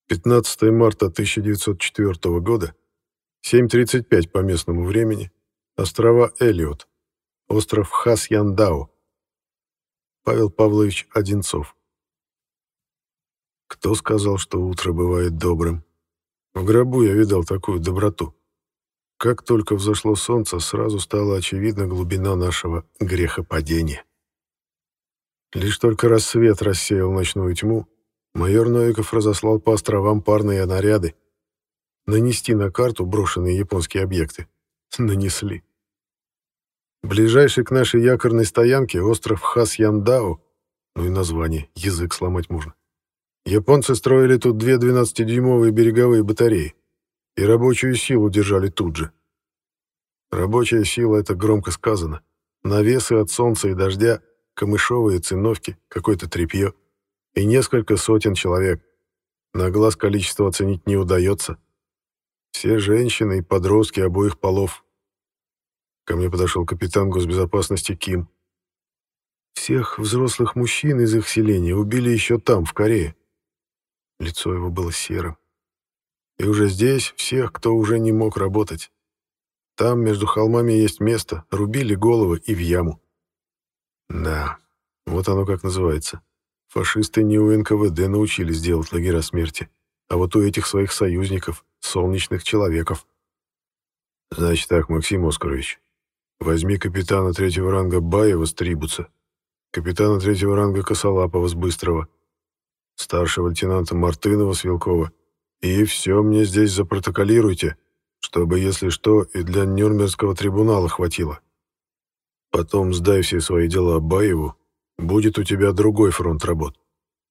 15 марта 1904 года, 7:35 по местному времени, острова Эллиот, остров Хас-Яндао. Павел Павлович Одинцов. Кто сказал, что утро бывает добрым? В гробу я видал такую доброту. Как только взошло солнце, сразу стала очевидна глубина нашего грехопадения. Лишь только рассвет рассеял ночную тьму, майор Новиков разослал по островам парные наряды. Нанести на карту брошенные японские объекты. Нанесли. Ближайший к нашей якорной стоянке остров Хас-Яндао, ну и название, язык сломать можно. Японцы строили тут 2 12-дюймовые береговые батареи и рабочую силу держали тут же. Рабочая сила — это громко сказано. Навесы от солнца и дождя, камышовые циновки, какое-то тряпье и несколько сотен человек. На глаз количество оценить не удается. Все женщины и подростки обоих полов. Ко мне подошел капитан госбезопасности Ким. Всех взрослых мужчин из их селения убили еще там, в Корее. Лицо его было серым. И уже здесь всех, кто уже не мог работать. Там между холмами есть место, рубили головы и в яму. Да, вот оно как называется. Фашисты не у НКВД научились делать лагеря смерти, а вот у этих своих союзников, солнечных человеков. Значит так, Максим Оскарович, возьми капитана 3-го ранга Баева с Трибуца, капитана 3-го ранга Косолапова с Быстрого, старшего лейтенанта Мартынова с Вилкова, и все мне здесь запротоколируйте, чтобы, если что, и для Нюрнбергского трибунала хватило. Потом сдай все свои дела Баеву, будет у тебя другой фронт работ.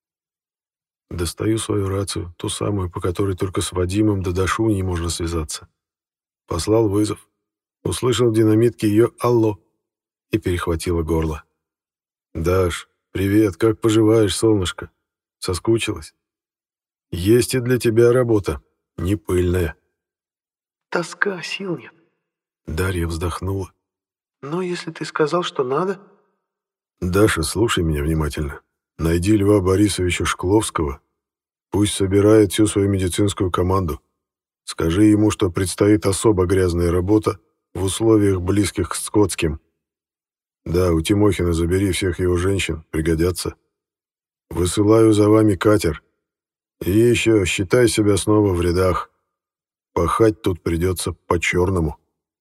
Достаю свою рацию, ту самую, по которой только с Вадимом да Дашуней можно связаться. Послал вызов. Услышал в динамитке ее «Алло» и перехватило горло. «Даш, привет, как поживаешь, солнышко? Соскучилась? Есть и для тебя работа, не пыльная». Тоска, сил нет. Дарья вздохнула. Но если ты сказал, что надо... Даша, слушай меня внимательно. Найди Льва Борисовича Шкловского. Пусть собирает всю свою медицинскую команду. Скажи ему, что предстоит особо грязная работа в условиях, близких к скотским. Да, у Тимохина забери всех его женщин, пригодятся. Высылаю за вами катер. И еще считай себя снова в рядах. Пахать тут придется по-черному.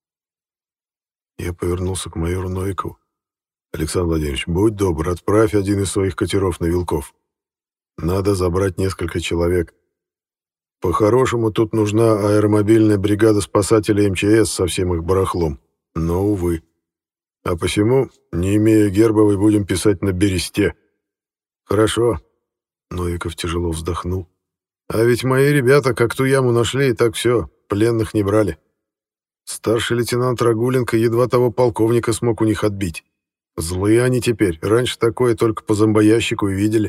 Я повернулся к майору Новикову. Александр Владимирович, будь добр, отправь один из своих катеров на Вилков. Надо забрать несколько человек. По-хорошему, тут нужна аэромобильная бригада спасателей МЧС со всем их барахлом. Но, увы. А посему, не имея Гербовой, будем писать на бересте. Хорошо. Новиков тяжело вздохнул. А ведь мои ребята как ту яму нашли, и так все, пленных не брали. Старший лейтенант Рагуленко едва того полковника смог у них отбить. Злые они теперь, раньше такое только по зомбоящику и видели.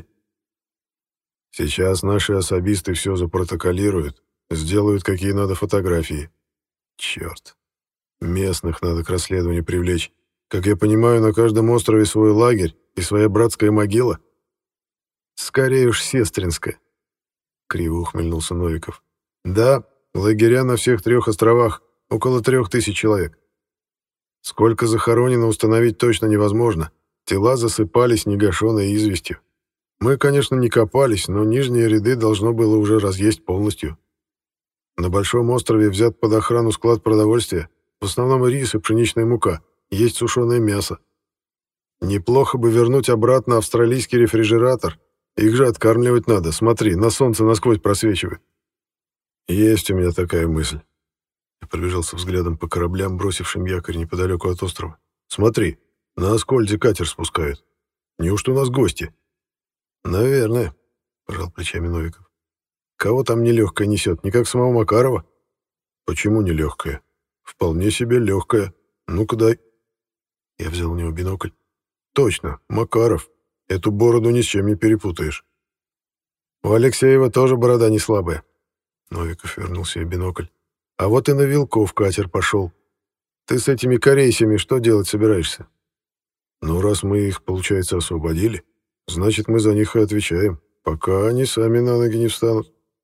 Сейчас наши особисты все запротоколируют, сделают какие надо фотографии. Черт. Местных надо к расследованию привлечь. Как я понимаю, на каждом острове свой лагерь и своя братская могила. Скорее уж сестринская. Криво ухмыльнулся Новиков. Да, лагеря на всех 3 островах, около 3000 человек. Сколько захоронено, установить точно невозможно. Тела засыпались негашенной известью. Мы, конечно, не копались, но нижние ряды должно было уже разъесть полностью. На Большом острове взят под охрану склад продовольствия, в основном рис и пшеничная мука, есть сушеное мясо. Неплохо бы вернуть обратно австралийский рефрижератор. Их же откармливать надо, смотри, на солнце насквозь просвечивает. Есть у меня такая мысль. Я пробежался взглядом по кораблям, бросившим якорь неподалеку от острова. Смотри, на Аскольде катер спускают. Неужто у нас гости? Наверное, пожал плечами Новиков. Кого там нелегкая несет, не как самого Макарова? Почему нелегкая? Вполне себе легкая. Ну-ка дай. Я взял у него бинокль. Точно, Макаров. Эту бороду ни с чем не перепутаешь. У Алексеева тоже борода не слабая. Новиков вернул себе бинокль. А вот и на Вилков катер пошел. Ты с этими корейцами что делать собираешься? Ну, раз мы их, получается, освободили, значит, мы за них и отвечаем, пока они сами на ноги не встанут.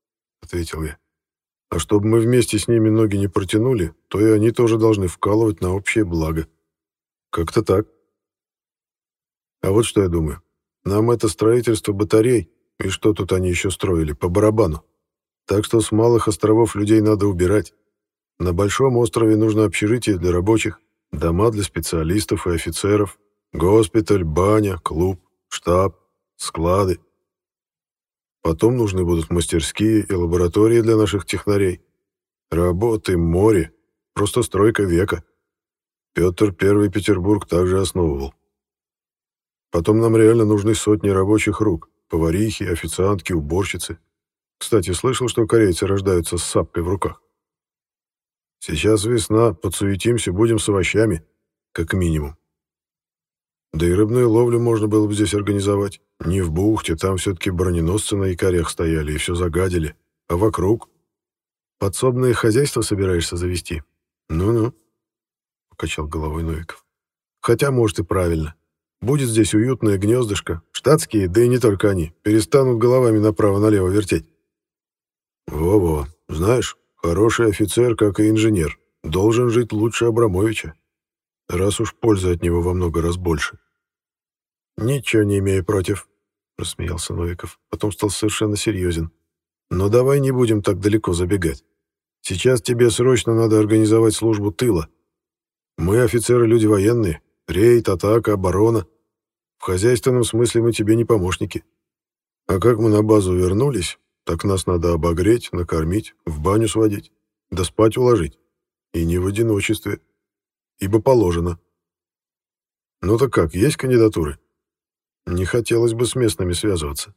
ответил я. «А чтобы мы вместе с ними ноги не протянули, то и они тоже должны вкалывать на общее благо. Как-то так. А вот что я думаю. Нам это строительство батарей, и что тут они еще строили, по барабану. Так что с малых островов людей надо убирать. На большом острове нужно общежитие для рабочих, дома для специалистов и офицеров, госпиталь, баня, клуб, штаб, склады. Потом нужны будут мастерские и лаборатории для наших технарей. Работы, море, просто стройка века. Петр I Петербург также основывал. Потом нам реально нужны сотни рабочих рук, поварихи, официантки, уборщицы. Кстати, слышал, что корейцы рождаются с сапкой в руках. Сейчас весна, подсуетимся, будем с овощами, как минимум. Да и рыбную ловлю можно было бы здесь организовать. Не в бухте, там все-таки броненосцы на якорях стояли и все загадили. А вокруг? Подсобное хозяйство собираешься завести? Ну-ну, покачал головой Новиков. Хотя, может, и правильно. Будет здесь уютное гнездышко. Штатские, да и не только они, перестанут головами направо-налево вертеть. Во-во, знаешь, хороший офицер, как и инженер, должен жить лучше Абрамовича, раз уж пользы от него во много раз больше. «Ничего не имею против», — рассмеялся Новиков, потом стал совершенно серьезен. «Но давай не будем так далеко забегать. Сейчас тебе срочно надо организовать службу тыла. Мы, офицеры, люди военные. Рейд, атака, оборона. В хозяйственном смысле мы тебе не помощники. А как мы на базу вернулись, так нас надо обогреть, накормить, в баню сводить, да спать уложить. И не в одиночестве. Ибо положено. Ну так как, есть кандидатуры? Не хотелось бы с местными связываться».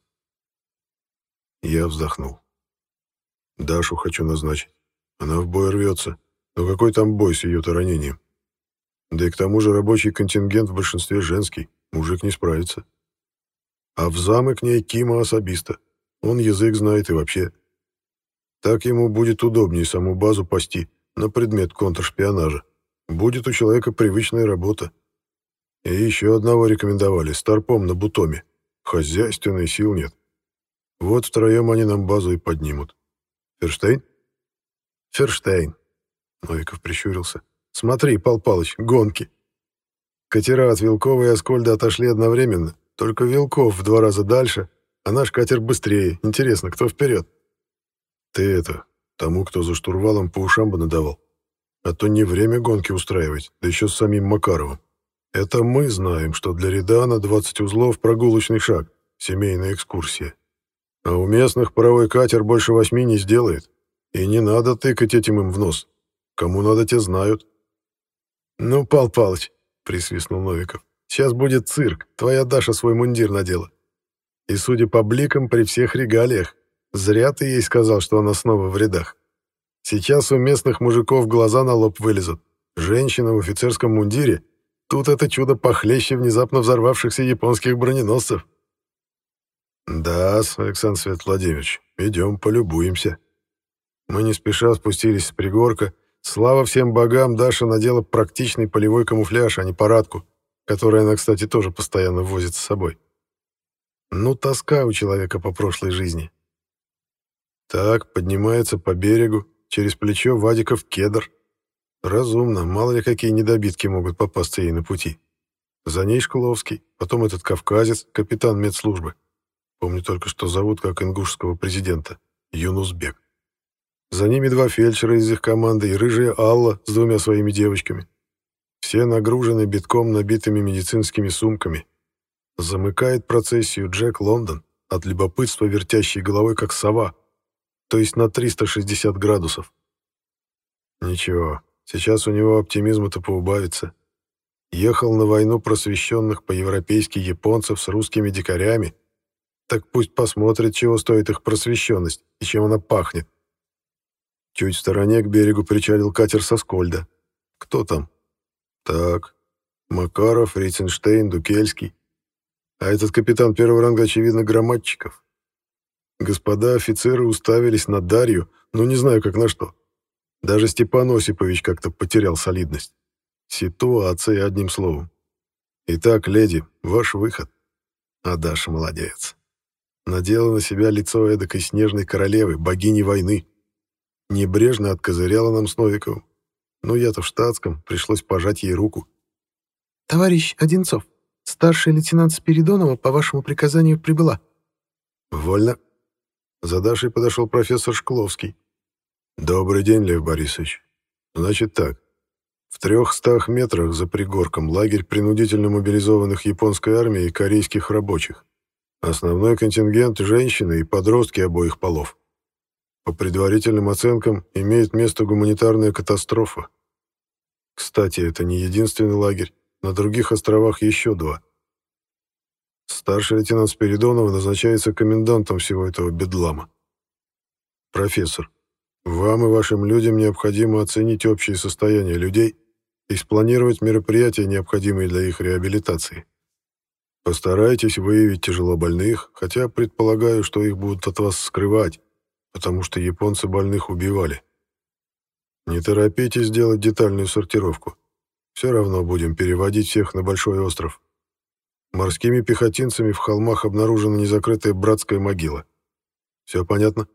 Я вздохнул. Дашу хочу назначить. Она в бой рвется. Но какой там бой с ее-то ранением? Да и к тому же рабочий контингент в большинстве женский. Мужик не справится. А в замы к ней Кима особиста. Он язык знает и вообще. Так ему будет удобнее саму базу пасти на предмет контршпионажа. Будет у человека привычная работа. И еще одного рекомендовали, старпом на Бутоме. Хозяйственной сил нет. Вот втроем они нам базу и поднимут. Ферштейн? Ферштейн. Новиков прищурился. Смотри, Пал Палыч, гонки. Катера от Вилкова и Аскольда отошли одновременно. Только Вилков в 2 раза дальше, а наш катер быстрее. Интересно, кто вперед? Ты это, тому, кто за штурвалом, по ушам бы надавал. А то не время гонки устраивать, да еще с самим Макаровым. Это мы знаем, что для Редана 20 узлов — прогулочный шаг, семейная экскурсия. А у местных паровой катер больше 8 не сделает. И не надо тыкать этим им в нос. Кому надо, те знают. «Ну, Пал Палыч», — присвистнул Новиков, — «сейчас будет цирк, твоя Даша свой мундир надела. И, судя по бликам, при всех регалиях, зря ты ей сказал, что она снова в рядах. Сейчас у местных мужиков глаза на лоб вылезут. Женщина в офицерском мундире — тут это чудо похлеще внезапно взорвавшихся японских броненосцев». «Да, Александр Свет Владимирович, идем полюбуемся». Мы не спеша спустились с пригорка. Слава всем богам, Даша надела практичный полевой камуфляж, а не парадку, которую она, кстати, тоже постоянно возит с собой. Ну, тоска у человека по прошлой жизни. Так, поднимается по берегу, через плечо Вадиков кедр. Разумно, мало ли какие недобитки могут попасться ей на пути. За ней Шкловский, потом этот кавказец, капитан медслужбы. Помню только, что зовут как ингушского президента, Юнусбек. За ними 2 фельдшера из их команды и рыжая Алла с 2 своими девочками. Все нагружены битком набитыми медицинскими сумками. Замыкает процессию Джек Лондон, от любопытства вертящей головой как сова, то есть на 360 градусов. Ничего, сейчас у него оптимизма-то поубавится. Ехал на войну просвещенных по-европейски японцев с русскими дикарями, так пусть посмотрит, чего стоит их просвещенность и чем она пахнет. Чуть в стороне к берегу причалил катер со Скольда. Кто там? Так, Макаров, Рейценштейн, Дукельский. А этот капитан 1-го ранга, очевидно, Громадчиков. Господа офицеры уставились на Дарью, но не знаю, как на что. Даже Степан Осипович как-то потерял солидность. Ситуация, одним словом. Итак, леди, ваш выход. А Даша молодец. надела на себя лицо эдакой снежной королевы, богини войны. Небрежно откозыряла нам с Новиковым. Но я-то в штатском, пришлось пожать ей руку. «Товарищ Одинцов, старший лейтенант Спиридонова по вашему приказанию прибыла». «Вольно». За Дашей подошел профессор Шкловский. «Добрый день, Лев Борисович. Значит так. В 300 метрах за пригорком лагерь принудительно мобилизованных японской армии и корейских рабочих. Основной контингент — женщины и подростки обоих полов. По предварительным оценкам, имеет место гуманитарная катастрофа. Кстати, это не единственный лагерь. На других островах еще 2. Старший лейтенант Спиридонова назначается комендантом всего этого бедлама. Профессор, вам и вашим людям необходимо оценить общее состояние людей и спланировать мероприятия, необходимые для их реабилитации. Постарайтесь выявить тяжелобольных, хотя предполагаю, что их будут от вас скрывать, потому что японцы больных убивали. Не торопитесь делать детальную сортировку. Все равно будем переводить всех на Большой остров. Морскими пехотинцами в холмах обнаружена незакрытая братская могила. Все понятно?»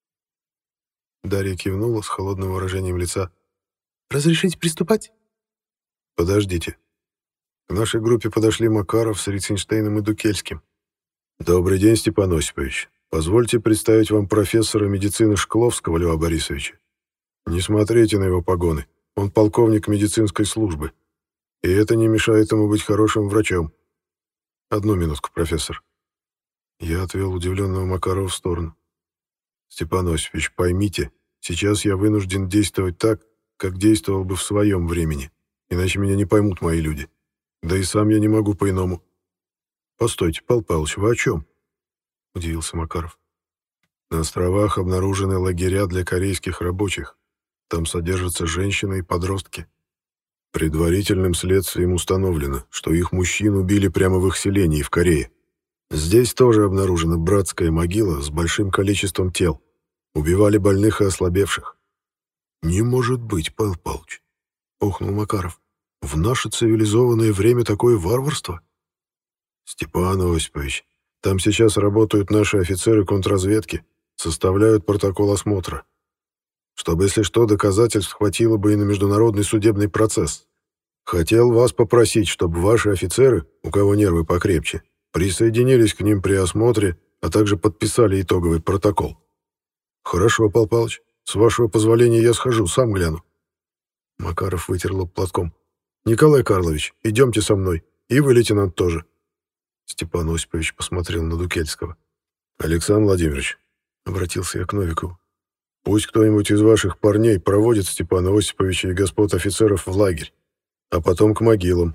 Дарья кивнула с холодным выражением лица. «Разрешите приступать?» «Подождите». К нашей группе подошли Макаров с Рицинштейном и Дукельским. «Добрый день, Степан Осипович. Позвольте представить вам профессора медицины Шкловского Льва Борисовича. Не смотрите на его погоны. Он полковник медицинской службы. И это не мешает ему быть хорошим врачом. Одну минутку, профессор». Я отвел удивленного Макарова в сторону. «Степан Осипович, поймите, сейчас я вынужден действовать так, как действовал бы в своем времени, иначе меня не поймут мои люди. Да и сам я не могу по-иному». «Постойте, Павел Павлович, вы о чем?» — удивился Макаров. «На островах обнаружены лагеря для корейских рабочих. Там содержатся женщины и подростки. Предварительным следствием установлено, что их мужчин убили прямо в их селении в Корее. Здесь тоже обнаружена братская могила с большим количеством тел. Убивали больных и ослабевших». «Не может быть, Павел Павлович», — охнул Макаров. «В наше цивилизованное время такое варварство?» «Степан Осипович, там сейчас работают наши офицеры контрразведки, составляют протокол осмотра. Чтобы, если что, доказательств хватило бы и на международный судебный процесс. Хотел вас попросить, чтобы ваши офицеры, у кого нервы покрепче, присоединились к ним при осмотре, а также подписали итоговый протокол». «Хорошо, Павел Павлович, с вашего позволения я схожу, сам гляну». Макаров вытер лоб платком. «Николай Карлович, идемте со мной, и вы, лейтенант, тоже». Степан Осипович посмотрел на Дукельского. «Александр Владимирович», — обратился я к Новикову, «пусть кто-нибудь из ваших парней проводит Степана Осиповича и господ офицеров в лагерь, а потом к могилам».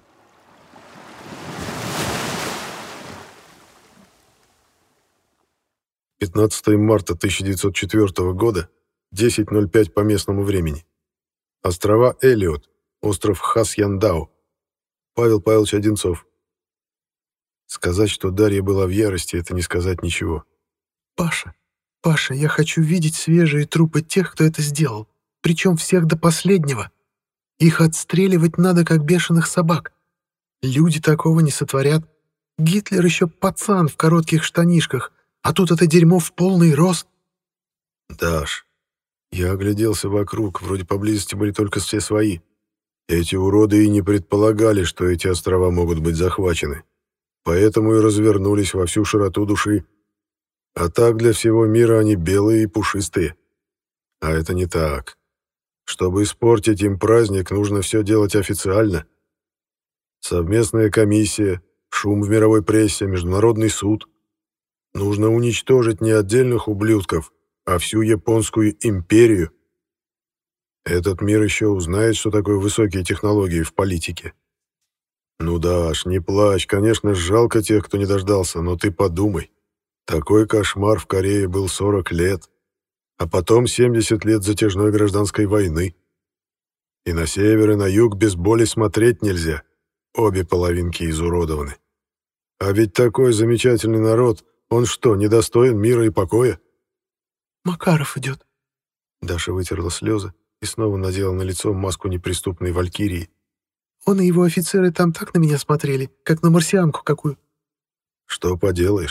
«15 марта 1904 года, 10:05 по местному времени. Острова Эллиот, остров Хас-Яндау. Павел Павлович Одинцов». Сказать, что Дарья была в ярости, это не сказать ничего. Паша, я хочу видеть свежие трупы тех, кто это сделал, причем всех до последнего. Их отстреливать надо, как бешеных собак. Люди такого не сотворят. Гитлер еще пацан в коротких штанишках, а тут это дерьмо в полный рост». «Даш, я огляделся вокруг, вроде поблизости были только все свои. Эти уроды и не предполагали, что эти острова могут быть захвачены. Поэтому и развернулись во всю широту души. А так для всего мира они белые и пушистые. А это не так. Чтобы испортить им праздник, нужно все делать официально. Совместная комиссия, шум в мировой прессе, международный суд. Нужно уничтожить не отдельных ублюдков, а всю японскую империю. Этот мир еще узнает, что такое высокие технологии в политике. Ну да, аж не плачь, конечно, жалко тех, кто не дождался, но ты подумай. Такой кошмар в Корее был 40 лет, а потом 70 лет затяжной гражданской войны. И на север, и на юг без боли смотреть нельзя. Обе половинки изуродованы. А ведь такой замечательный народ, он что, недостоин мира и покоя? «Макаров идет». Даша вытерла слезы и снова надела на лицо маску неприступной валькирии. «Он и его офицеры там так на меня смотрели, как на марсианку какую». «Что поделаешь?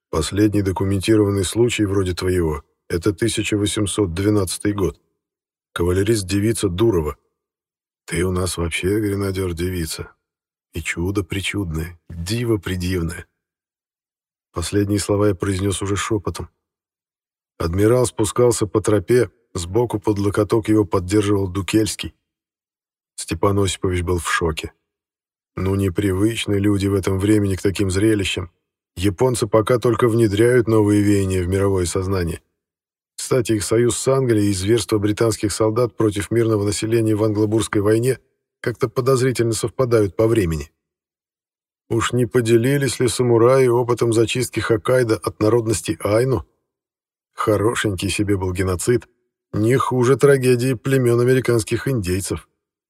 Последний документированный случай вроде твоего — это 1812 год. Кавалерист-девица Дурова. Ты у нас вообще гренадер-девица. И чудо причудное, диво придивное. Последние слова я произнес уже шепотом. Адмирал спускался по тропе, сбоку под локоток его поддерживал Дукельский. Степан Осипович был в шоке. Ну, непривычны люди в этом времени к таким зрелищам. Японцы пока только внедряют новые веяния в мировое сознание. Кстати, их союз с Англией и зверства британских солдат против мирного населения в Англобурской войне как-то подозрительно совпадают по времени. Уж не поделились ли самураи опытом зачистки Хоккайдо от народности айну? Хорошенький себе был геноцид, не хуже трагедии племен американских индейцев.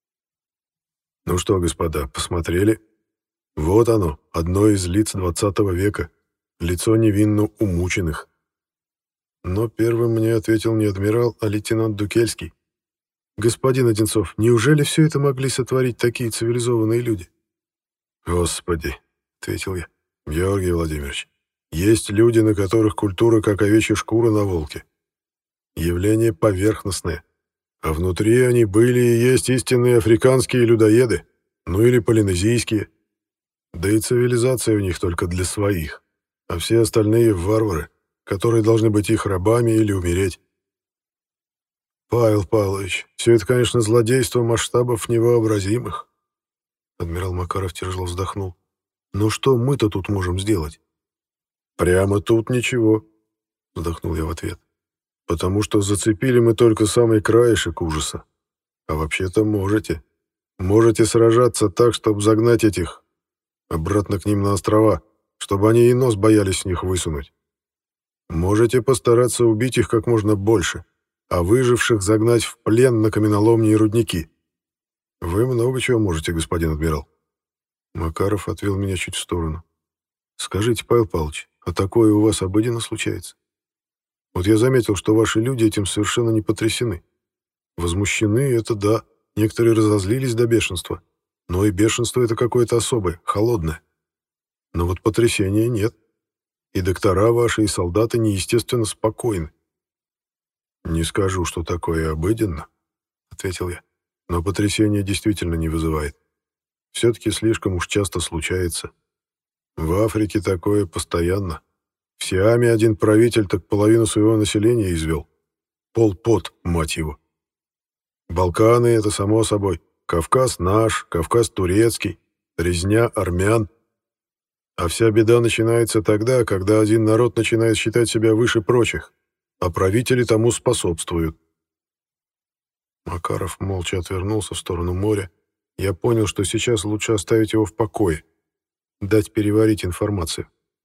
Ну что, господа, посмотрели? Вот оно, одно из лиц 20 века, лицо невинно умученных. Но первым мне ответил не адмирал, а лейтенант Дукельский. «Господин Одинцов, неужели все это могли сотворить такие цивилизованные люди?» «Господи», — ответил я, — «Георгий Владимирович, есть люди, на которых культура как овечья шкура на волке. Явление поверхностное, а внутри они были и есть истинные африканские людоеды, ну или полинезийские. Да и цивилизация у них только для своих, а все остальные — варвары, которые должны быть их рабами или умереть. Павел Павлович, все это, конечно, злодейство масштабов невообразимых». Адмирал Макаров тяжело вздохнул. «Но что мы-то тут можем сделать?» «Прямо тут ничего», — вздохнул я в ответ. «Потому что зацепили мы только самый краешек ужаса. А вообще-то можете. Можете сражаться так, чтобы загнать этих обратно к ним на острова, чтобы они и нос боялись с них высунуть. Можете постараться убить их как можно больше, а выживших загнать в плен на каменоломни и рудники. Вы много чего можете, господин адмирал». Макаров отвел меня чуть в сторону. «Скажите, Павел Павлович, а такое у вас обыденно случается? Вот я заметил, что ваши люди этим совершенно не потрясены. Возмущены — это да, некоторые разозлились до бешенства, но и бешенство — это какое-то особое, холодное. Но вот потрясения нет. И доктора ваши, и солдаты неестественно спокойны». «Не скажу, что такое обыденно», — ответил я, — «но потрясение действительно не вызывает. Все-таки слишком уж часто случается. В Африке такое постоянно. В Сиаме один правитель так половину своего населения извел. Пол Пот, мать его. Балканы — это само собой. Кавказ наш, Кавказ турецкий, резня армян. А вся беда начинается тогда, когда один народ начинает считать себя выше прочих, а правители тому способствуют». Макаров молча отвернулся в сторону моря. Я понял, что сейчас лучше оставить его в покое, дать переварить информацию.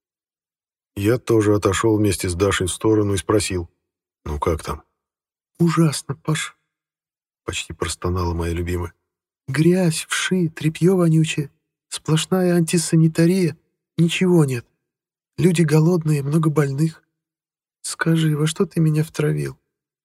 Я тоже отошел вместе с Дашей в сторону и спросил: «Ну как там?» «Ужасно, Паш», — почти простонала моя любимая. «Грязь, вши, тряпье вонючее, сплошная антисанитария, ничего нет. Люди голодные, много больных. Скажи, во что ты меня втравил?»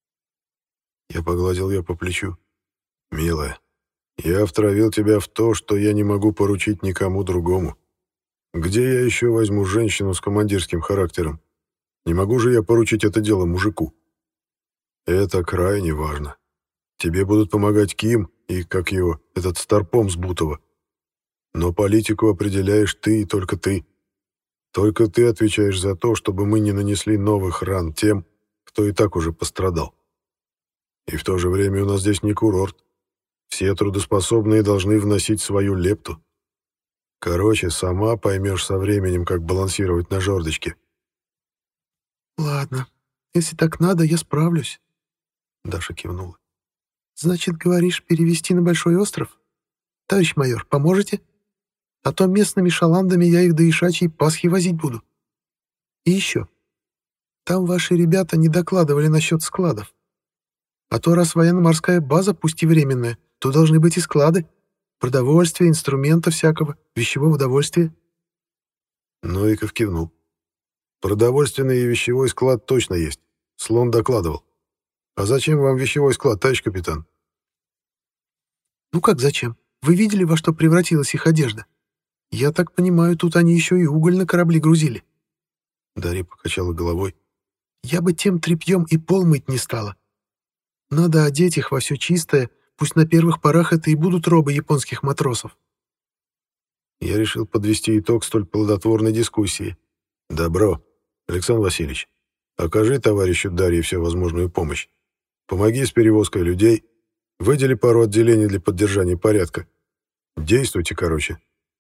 Я погладил ее по плечу. «Милая, я втравил тебя в то, что я не могу поручить никому другому. Где я еще возьму женщину с командирским характером? Не могу же я поручить это дело мужику. Это крайне важно. Тебе будут помогать Ким и, как его, этот старпом с Бутова. Но политику определяешь ты и только ты. Только ты отвечаешь за то, чтобы мы не нанесли новых ран тем, кто и так уже пострадал. И в то же время у нас здесь не курорт. Все трудоспособные должны вносить свою лепту. Короче, сама поймешь со временем, как балансировать на жердочке». «Ладно, если так надо, я справлюсь», — Даша кивнула. «Значит, говоришь, перевести на Большой остров? Товарищ майор, поможете? А то местными шаландами я их до Ишачьей Пасхи возить буду. И еще. Там ваши ребята не докладывали насчет складов. А то раз военно-морская база, пусть и временная, то должны быть и склады. Продовольствие, инструмента всякого, вещевого удовольствия». Новиков кивнул. «Продовольственный и вещевой склад точно есть. Слон докладывал. А зачем вам вещевой склад, товарищ капитан?» «Ну как зачем? Вы видели, во что превратилась их одежда? Я так понимаю, тут они еще и уголь на корабли грузили. Дарья покачала головой. «Я бы тем тряпьем и пол мыть не стала. Надо одеть их во все чистое, пусть на первых порах это и будут робы японских матросов». Я решил подвести итог столь плодотворной дискуссии. «Добро. Александр Васильевич, окажи товарищу Дарье всю возможную помощь. Помоги с перевозкой людей, выдели пару отделений для поддержания порядка. Действуйте, короче».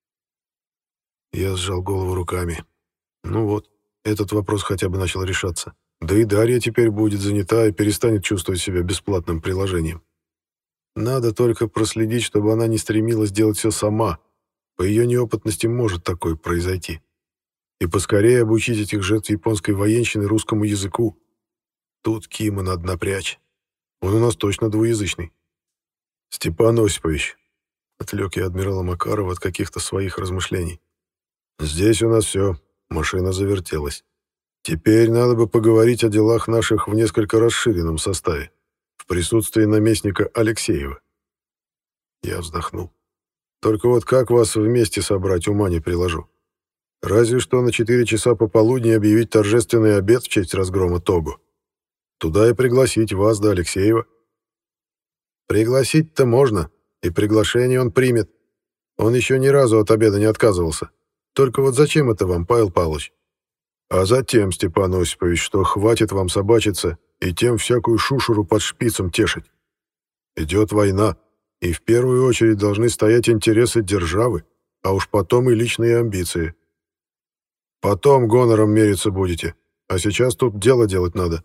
Я сжал голову руками. Ну вот, этот вопрос хотя бы начал решаться. Да и Дарья теперь будет занята и перестанет чувствовать себя бесплатным приложением. Надо только проследить, чтобы она не стремилась делать все сама. По ее неопытности может такое произойти. И поскорее обучить этих жертв японской военщины русскому языку. Тут Кима надо напрячь. Он у нас точно двуязычный. «Степан Осипович», — отвлек я адмирала Макарова от каких-то своих размышлений. «Здесь у нас все, машина завертелась. Теперь надо бы поговорить о делах наших в несколько расширенном составе, в присутствии наместника Алексеева». Я вздохнул. «Только вот как вас вместе собрать, ума не приложу. Разве что на 4 часа пополудни объявить торжественный обед в честь разгрома Того. Туда и пригласить вас да Алексеева». «Пригласить-то можно, и приглашение он примет. Он еще ни разу от обеда не отказывался. Только вот зачем это вам, Павел Павлович?» «А затем, Степан Осипович, что хватит вам собачиться и тем всякую шушеру под шпицем тешить. Идет война, и в первую очередь должны стоять интересы державы, а уж потом и личные амбиции. Потом гонором мериться будете, а сейчас тут дело делать надо».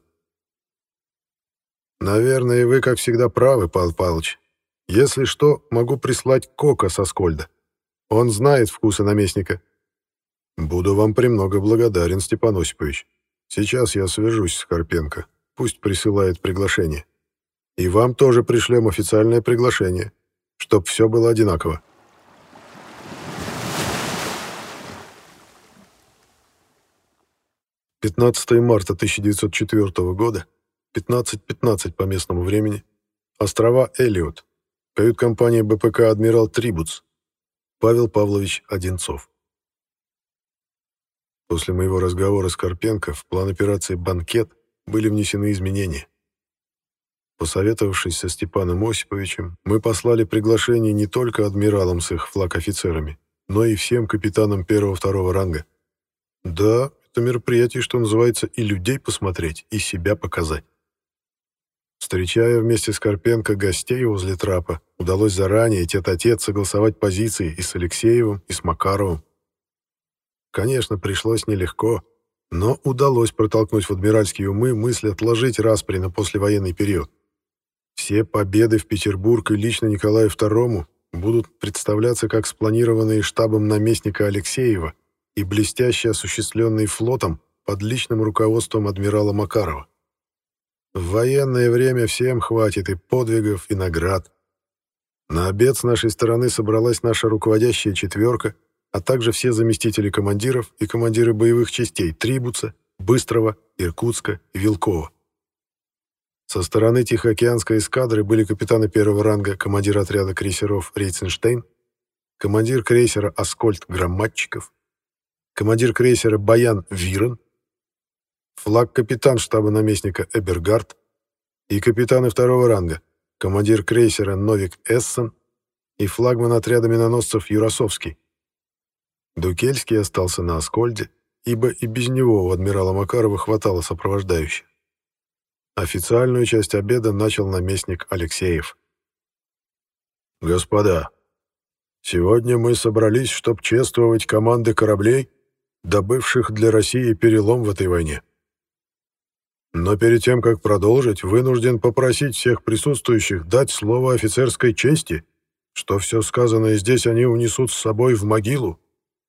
«Наверное, вы, как всегда, правы, Павел Павлович. Если что, могу прислать Кока со Скольда. Он знает вкусы наместника». «Буду вам премного благодарен, Степан Осипович. Сейчас я свяжусь с Карпенко. Пусть присылает приглашение. И вам тоже пришлем официальное приглашение, чтоб все было одинаково». 15 марта 1904 года, 15:15 по местному времени, острова Эллиот, кают-компания БПК «Адмирал Трибуц», Павел Павлович Одинцов. После моего разговора с Карпенко в план операции «Банкет» были внесены изменения. Посоветовавшись со Степаном Осиповичем, мы послали приглашение не только адмиралам с их флаг-офицерами, но и всем капитанам 1-2 ранга. Да, это мероприятие, что называется, и людей посмотреть, и себя показать. Встречая вместе с Карпенко гостей возле трапа, удалось заранее тет-а-тет согласовать позиции и с Алексеевым, и с Макаровым. Конечно, пришлось нелегко, но удалось протолкнуть в адмиральские умы мысль отложить распри на послевоенный период. Все победы в Петербург и лично Николаю II будут представляться как спланированные штабом наместника Алексеева и блестяще осуществленные флотом под личным руководством адмирала Макарова. В военное время всем хватит и подвигов, и наград. На обед с нашей стороны собралась наша руководящая четверка, а также все заместители командиров и командиры боевых частей Трибуца, Быстрого, Иркутска и Вилкова. Со стороны Тихоокеанской эскадры были капитаны 1-го ранга, командир отряда крейсеров Рейценштейн, командир крейсера Аскольд Громадчиков, командир крейсера Баян Вирен, флаг-капитан штаба наместника Эбергард и капитаны 2-го ранга, командир крейсера Новик Эссен и флагман отряда миноносцев Юрасовский. Дукельский остался на Аскольде, ибо и без него у адмирала Макарова хватало сопровождающих. Официальную часть обеда начал наместник Алексеев. «Господа, сегодня мы собрались, чтобы чествовать команды кораблей, добывших для России перелом в этой войне. Но перед тем, как продолжить, вынужден попросить всех присутствующих дать слово офицерской чести, что все сказанное здесь они унесут с собой в могилу.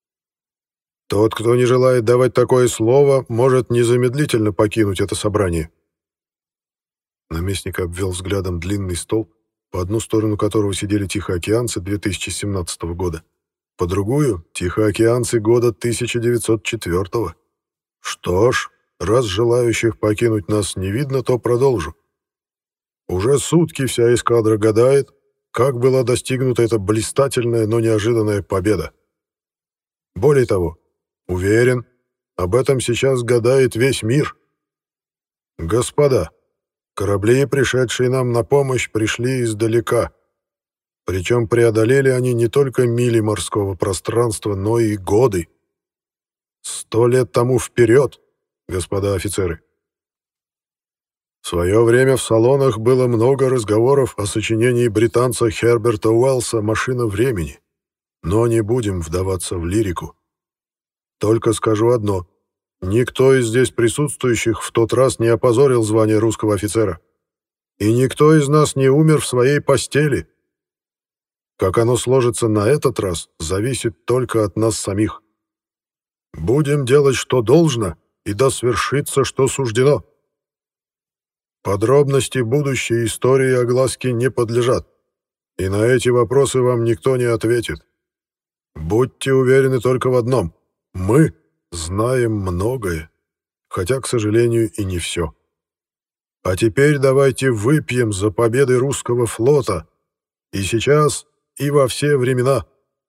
Тот, кто не желает давать такое слово, может незамедлительно покинуть это собрание». Наместник обвел взглядом длинный стол, по одну сторону которого сидели тихоокеанцы 2017 года, по другую — тихоокеанцы года 1904. «Что ж, раз желающих покинуть нас не видно, то продолжу. Уже сутки вся эскадра гадает, как была достигнута эта блистательная, но неожиданная победа. Более того, уверен, Об этом сейчас гадает весь мир. Господа, корабли, пришедшие нам на помощь, пришли издалека. Причем преодолели они не только мили морского пространства, но и годы. 100 лет тому вперед, господа офицеры. В свое время в салонах было много разговоров о сочинении британца Херберта Уэллса «Машина времени», но не будем вдаваться в лирику. Только скажу одно. Никто из здесь присутствующих в тот раз не опозорил звание русского офицера. И никто из нас не умер в своей постели. Как оно сложится на этот раз, зависит только от нас самих. Будем делать, что должно, и да свершится, что суждено. Подробности будущей истории огласке не подлежат, и на эти вопросы вам никто не ответит. Будьте уверены только в одном. Мы знаем многое, хотя, к сожалению, и не все. А теперь давайте выпьем за победы русского флота. И сейчас, и во все времена.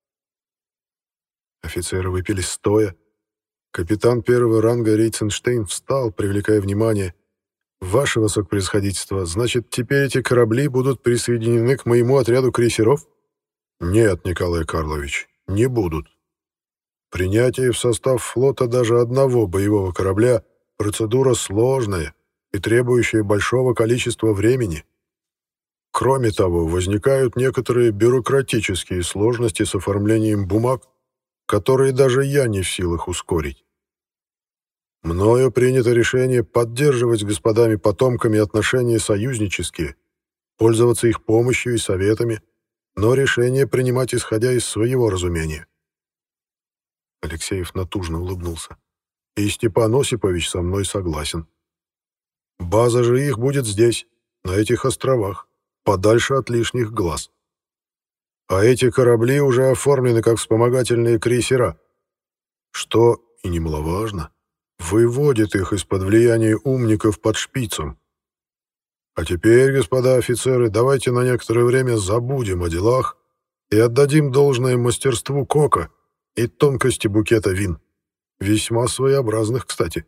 Офицеры выпили стоя. Капитан первого ранга Рейценштейн встал, привлекая внимание. «Ваше высокопревосходительство, значит, теперь эти корабли будут присоединены к моему отряду крейсеров?» «Нет, Николай Карлович, не будут. Принятие в состав флота даже одного боевого корабля — процедура сложная и требующая большого количества времени. Кроме того, возникают некоторые бюрократические сложности с оформлением бумаг, которые даже я не в силах ускорить. Мною принято решение поддерживать с господами-потомками отношения союзнические, пользоваться их помощью и советами, но решение принимать исходя из своего разумения». Алексеев натужно улыбнулся. «И Степан Осипович со мной согласен. База же их будет здесь, на этих островах, подальше от лишних глаз. А эти корабли уже оформлены как вспомогательные крейсера, что, и немаловажно, выводит их из-под влияния умников под шпицем. А теперь, господа офицеры, давайте на некоторое время забудем о делах и отдадим должное мастерству Кока и тонкости букета вин. Весьма своеобразных, кстати».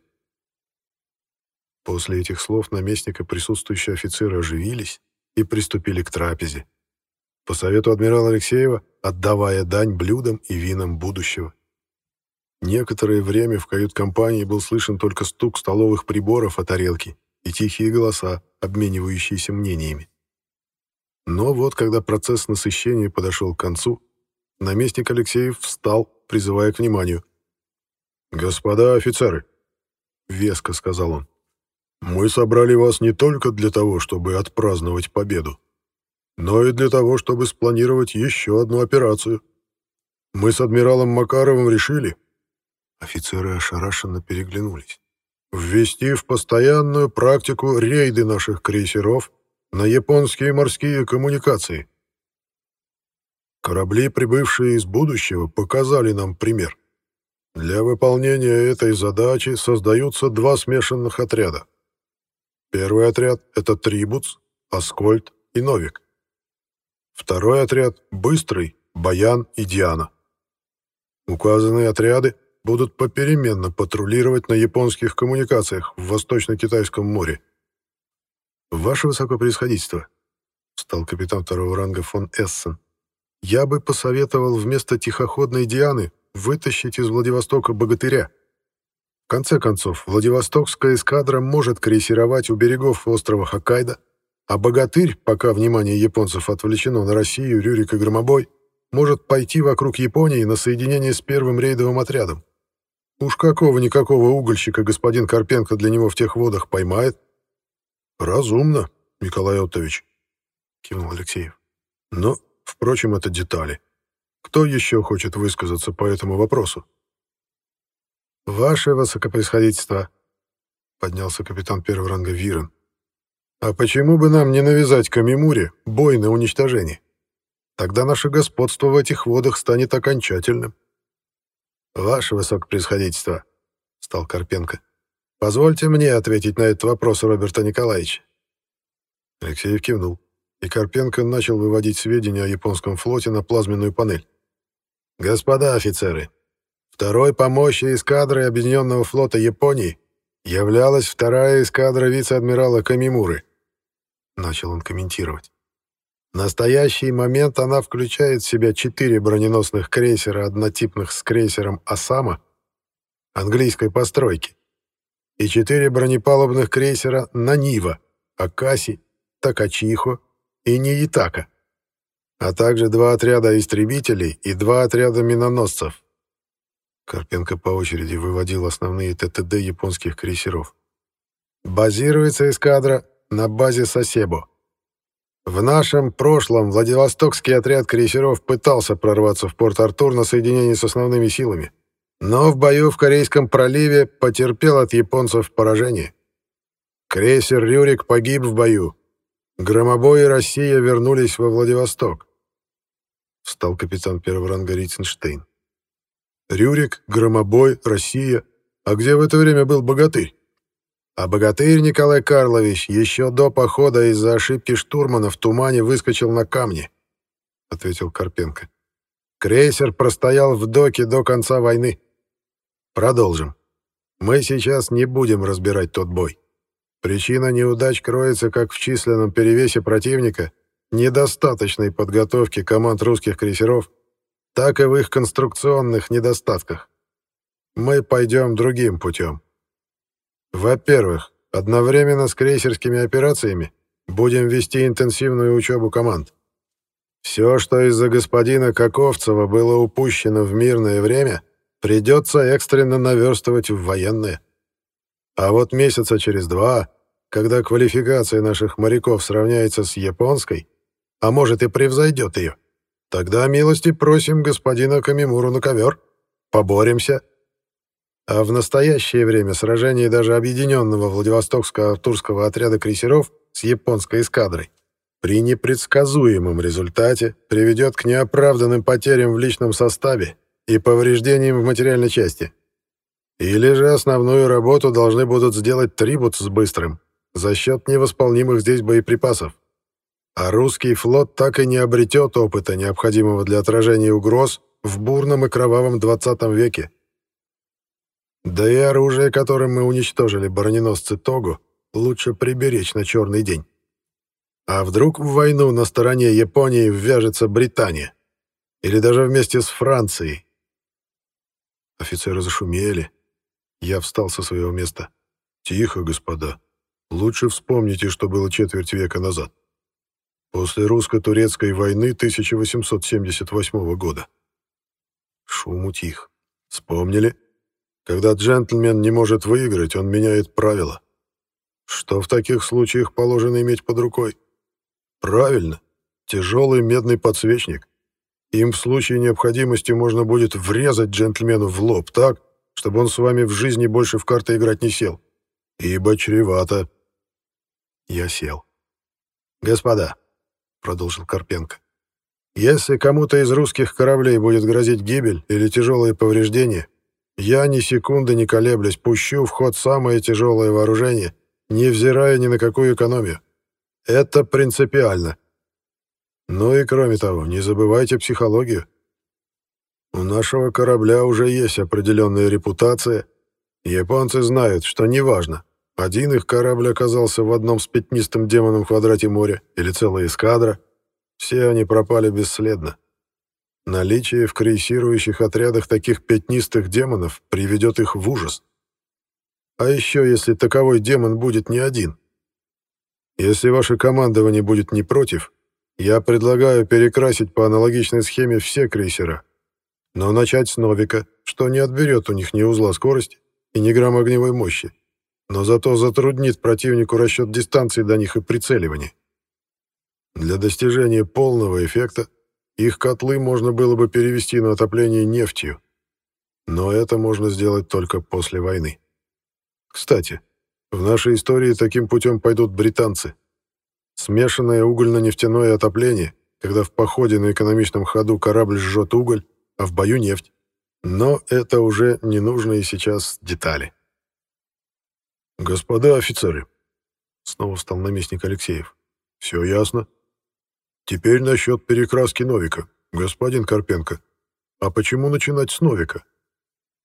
После этих слов наместника присутствующие офицеры оживились и приступили к трапезе. По совету адмирала Алексеева, отдавая дань блюдам и винам будущего. Некоторое время в кают-компании был слышен только стук столовых приборов о тарелке и тихие голоса, обменивающиеся мнениями. Но вот, когда процесс насыщения подошел к концу, наместник Алексеев встал, призывая к вниманию. «Господа офицеры», — веско сказал он, — «мы собрали вас не только для того, чтобы отпраздновать победу, но и для того, чтобы спланировать еще одну операцию. Мы с адмиралом Макаровым решили...» Офицеры ошарашенно переглянулись. «Ввести в постоянную практику рейды наших крейсеров на японские морские коммуникации. Корабли, прибывшие из будущего, показали нам пример. Для выполнения этой задачи создаются два смешанных отряда. Первый отряд — это Трибуц, Аскольд и Новик. Второй отряд — Быстрый, Баян и Диана. Указанные отряды будут попеременно патрулировать на японских коммуникациях в Восточно-Китайском море. «Ваше высокопревосходительство», — встал капитан второго ранга фон Эссен, — «я бы посоветовал вместо тихоходной Дианы вытащить из Владивостока богатыря. В конце концов, Владивостокская эскадра может крейсировать у берегов острова Хоккайдо, а богатырь, пока внимание японцев отвлечено на Россию, Рюрик и Громобой, может пойти вокруг Японии на соединение с первым рейдовым отрядом. Уж какого-никакого угольщика господин Карпенко для него в тех водах поймает». «Разумно, Николай Оттович», — кивнул Алексеев. «Но, впрочем, это детали. Кто еще хочет высказаться по этому вопросу?» «Ваше высокопревосходительство», — поднялся капитан первого ранга Вирен. «А почему бы нам не навязать Камимуре бой на уничтожение? Тогда наше господство в этих водах станет окончательным». «Ваше высокопревосходительство», — встал Карпенко, — «позвольте мне ответить на этот вопрос Роберта Николаевича». Алексеев кивнул, и Карпенко начал выводить сведения о японском флоте на плазменную панель. «Господа офицеры, в Второй по мощи эскадрой Объединенного флота Японии являлась вторая эскадра вице-адмирала Камимуры. Начал он комментировать. В настоящий момент она включает в себя 4 броненосных крейсера, однотипных с крейсером «Осама» английской постройки, и 4 бронепалубных крейсера «Нанива», «Акаси», «Такачихо» и «Ниитака», а также 2 отряда истребителей и 2 отряда миноносцев. Карпенко по очереди выводил основные ТТД японских крейсеров. Базируется эскадра на базе Сасебо. В нашем прошлом Владивостокский отряд крейсеров пытался прорваться в Порт-Артур на соединении с основными силами, но в бою в Корейском проливе потерпел от японцев поражение. Крейсер «Рюрик» погиб в бою. Громобой и Россия вернулись во Владивосток. Встал капитан первого ранга Ритценштейн. «Рюрик, Громобой, Россия. А где в это время был Богатырь?» А Богатырь Николай Карлович еще до похода из-за ошибки штурмана в тумане выскочил на камни, — ответил Карпенко. Крейсер простоял в доке до конца войны. Продолжим. Мы сейчас не будем разбирать тот бой. Причина неудач кроется как в численном перевесе противника, недостаточной подготовке команд русских крейсеров, так и в их конструкционных недостатках. Мы пойдем другим путем. Во-первых, одновременно с крейсерскими операциями будем вести интенсивную учебу команд. Все, что из-за господина Каковцева было упущено в мирное время, придется экстренно наверстывать в военное. А вот месяца через 2, когда квалификация наших моряков сравняется с японской, а может и превзойдет ее, тогда милости просим господина Камимуру на ковер. Поборемся. А в настоящее время сражение даже объединенного Владивостокско-Артурского отряда крейсеров с японской эскадрой при непредсказуемом результате приведет к неоправданным потерям в личном составе и повреждениям в материальной части. Или же основную работу должны будут сделать Трибут с Быстрым за счет невосполнимых здесь боеприпасов. А русский флот так и не обретет опыта, необходимого для отражения угроз в бурном и кровавом 20 веке. Да и оружие, которым мы уничтожили броненосцы Того, лучше приберечь на черный день. А вдруг в войну на стороне Японии ввяжется Британия? Или даже вместе с Францией? Офицеры зашумели. Я встал со своего места. «Тихо, господа. Лучше вспомните, что было четверть века назад. После русско-турецкой войны 1878 года». Шум утих. «Вспомнили? Когда джентльмен не может выиграть, он меняет правила. Что в таких случаях положено иметь под рукой? Правильно, тяжелый медный подсвечник. Им в случае необходимости можно будет врезать джентльмену в лоб так, чтобы он с вами в жизни больше в карты играть не сел. Ибо чревато». Я сел. «Господа», — продолжил Карпенко, — «если кому-то из русских кораблей будет грозить гибель или тяжелые повреждения, я ни секунды не колеблясь пущу в ход самое тяжелое вооружение, невзирая ни на какую экономию. Это принципиально. Ну и кроме того, не забывайте психологию. У нашего корабля уже есть определенная репутация. Японцы знают, что неважно, один их корабль оказался в одном с пятнистым демоном квадрате моря или целая эскадра, все они пропали бесследно. Наличие в крейсирующих отрядах таких пятнистых демонов приведет их в ужас. А еще если таковой демон будет не один. Если ваше командование будет не против, я предлагаю перекрасить по аналогичной схеме все крейсера, но начать с Новика, что не отберет у них ни узла скорости и ни грамма огневой мощи, но зато затруднит противнику расчет дистанции до них и прицеливание. Для достижения полного эффекта их котлы можно было бы перевести на отопление нефтью, но это можно сделать только после войны. Кстати, в нашей истории таким путем пойдут британцы. Смешанное угольно-нефтяное отопление, когда в походе на экономичном ходу корабль жжет уголь, а в бою нефть. Но это уже ненужные сейчас детали. «Господа офицеры», — снова встал наместник Алексеев, — «все ясно. Теперь насчет перекраски Новика. Господин Карпенко, а почему начинать с Новика?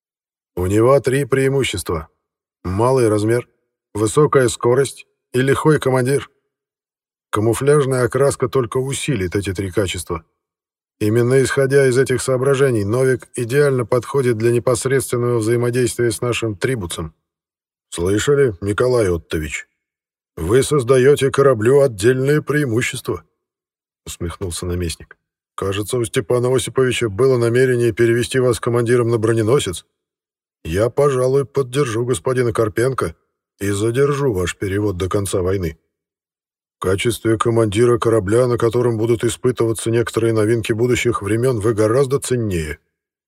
У него 3 преимущества: малый размер, высокая скорость и лихой командир. Камуфляжная окраска только усилит эти 3 качества. Именно исходя из этих соображений, Новик идеально подходит для непосредственного взаимодействия с нашим трибуцем. Слышали, Николай Оттович? Вы создаете кораблю отдельные преимущества, усмехнулся наместник. Кажется, у Степана Осиповича было намерение перевести вас командиром на броненосец. Я, пожалуй, поддержу господина Карпенко и задержу ваш перевод до конца войны. В качестве командира корабля, на котором будут испытываться некоторые новинки будущих времен, вы гораздо ценнее.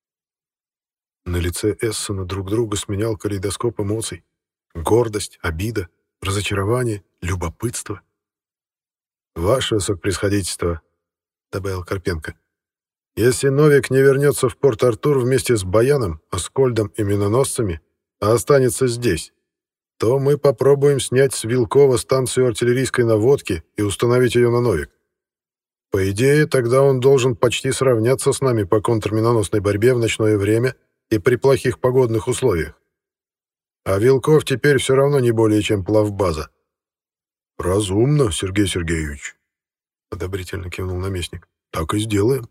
На лице Эссена друг друга сменял калейдоскоп эмоций. Гордость, обида, разочарование, любопытство. «Ваше высокопревосходительство», — добавил Карпенко, — «если Новик не вернется в Порт-Артур вместе с Баяном, Аскольдом и миноносцами, а останется здесь, то мы попробуем снять с Вилкова станцию артиллерийской наводки и установить ее на Новик. По идее, тогда он должен почти сравняться с нами по контрминоносной борьбе в ночное время и при плохих погодных условиях. А Вилков теперь все равно не более чем плавбаза». «Разумно, Сергей Сергеевич», — одобрительно кивнул наместник. «Так и сделаем.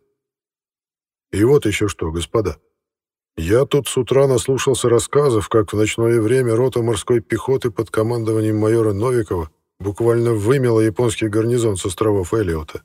И вот еще что, господа. Я тут с утра наслушался рассказов, как в ночное время рота морской пехоты под командованием майора Новикова буквально вымела японский гарнизон с островов Элиота.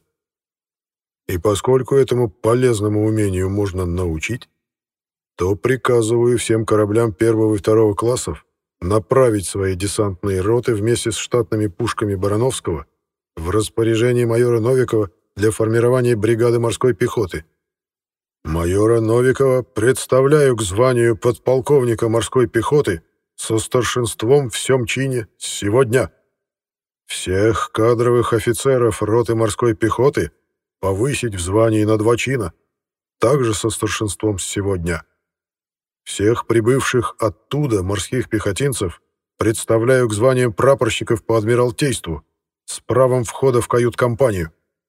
И поскольку этому полезному умению можно научить, то приказываю всем кораблям 1 и 2 классов направить свои десантные роты вместе с штатными пушками Барановского в распоряжение майора Новикова для формирования бригады морской пехоты. Майора Новикова представляю к званию подполковника морской пехоты со старшинством в сём чине с сего дня. Всех кадровых офицеров роты морской пехоты повысить в звании на 2 чина, также со старшинством с сего дня. Всех прибывших оттуда морских пехотинцев представляю к званиям прапорщиков по адмиралтейству с правом входа в кают-компанию.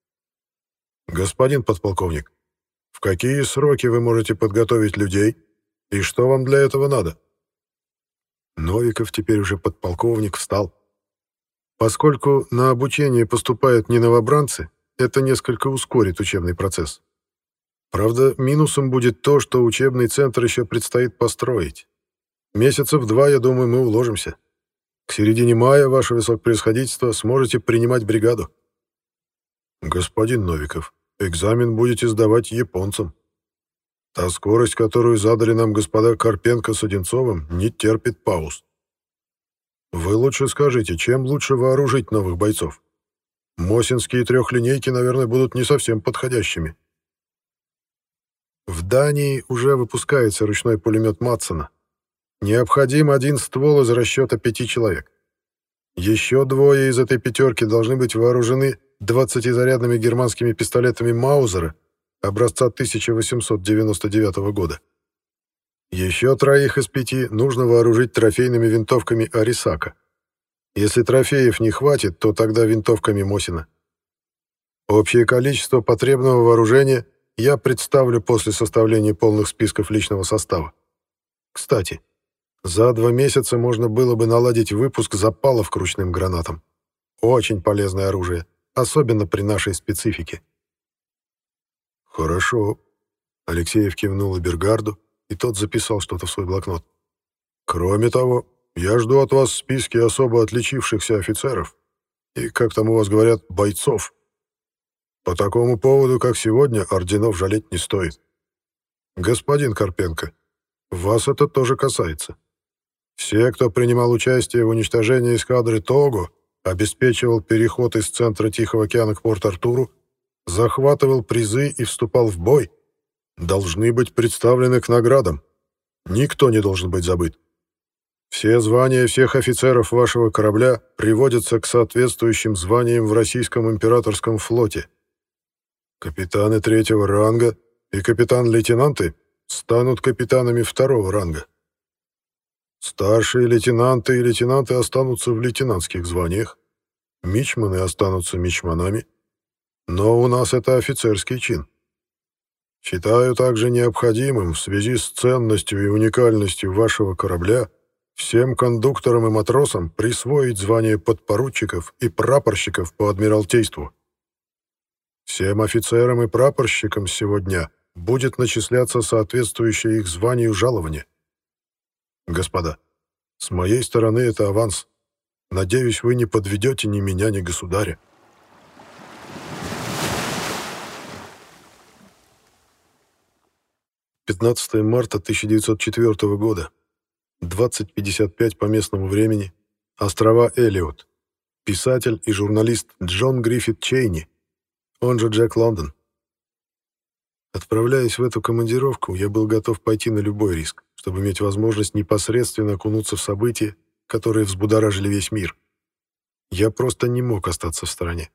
Господин подполковник, в какие сроки вы можете подготовить людей и что вам для этого надо?» Новиков, теперь уже подполковник, встал. Поскольку на обучение поступают не новобранцы, это несколько ускорит учебный процесс. Правда, минусом будет то, что учебный центр еще предстоит построить. Месяцев 2, я думаю, мы уложимся. К середине мая, ваше высокопревосходительство, сможете принимать бригаду. Господин Новиков, экзамен будете сдавать японцам. Та скорость, которую задали нам господа Карпенко с Одинцовым, не терпит пауз. Вы лучше скажите, чем лучше вооружить новых бойцов? Мосинские 3-линейки, наверное, будут не совсем подходящими. В Дании уже выпускается ручной пулемет Матсона. Необходим 1 ствол из расчета 5 человек. Еще 2 из этой 5 должны быть вооружены 20-зарядными германскими пистолетами Маузера образца 1899 года. Еще 3 из 5 нужно вооружить трофейными винтовками Арисака. Если трофеев не хватит, то тогда винтовками Мосина. Общее количество потребного вооружения я представлю после составления полных списков личного состава. Кстати, за 2 месяца можно было бы наладить выпуск запалов к ручным гранатам. Очень полезное оружие, особенно при нашей специфике. «Хорошо», — Алексеев кивнул Эбергарду, и тот записал что-то в свой блокнот. «Кроме того, я жду от вас списки особо отличившихся офицеров и, как там у вас говорят, бойцов. По такому поводу, как сегодня, орденов жалеть не стоит. Господин Карпенко, вас это тоже касается. Все, кто принимал участие в уничтожении эскадры Того, обеспечивал переход из центра Тихого океана к Порт-Артуру, захватывал призы и вступал в бой, должны быть представлены к наградам. Никто не должен быть забыт. Все звания всех офицеров вашего корабля приводятся к соответствующим званиям в Российском императорском флоте. Капитаны 3-го ранга и капитан-лейтенанты станут капитанами 2-го ранга. Старшие лейтенанты и лейтенанты останутся в лейтенантских званиях, мичманы останутся мичманами, но у нас это офицерский чин. Считаю также необходимым в связи с ценностью и уникальностью вашего корабля всем кондукторам и матросам присвоить звание подпоручиков и прапорщиков по адмиралтейству. Всем офицерам и прапорщикам с сего дня будет начисляться соответствующее их званию жалование. Господа, с моей стороны это аванс. Надеюсь, вы не подведете ни меня, ни государя. «15 марта 1904 года. 20:55 по местному времени. Острова Эллиот. Писатель и журналист Джон Гриффит Чейни, он же Джек Лондон. Отправляясь в эту командировку, я был готов пойти на любой риск, чтобы иметь возможность непосредственно окунуться в события, которые взбудоражили весь мир. Я просто не мог остаться в стороне.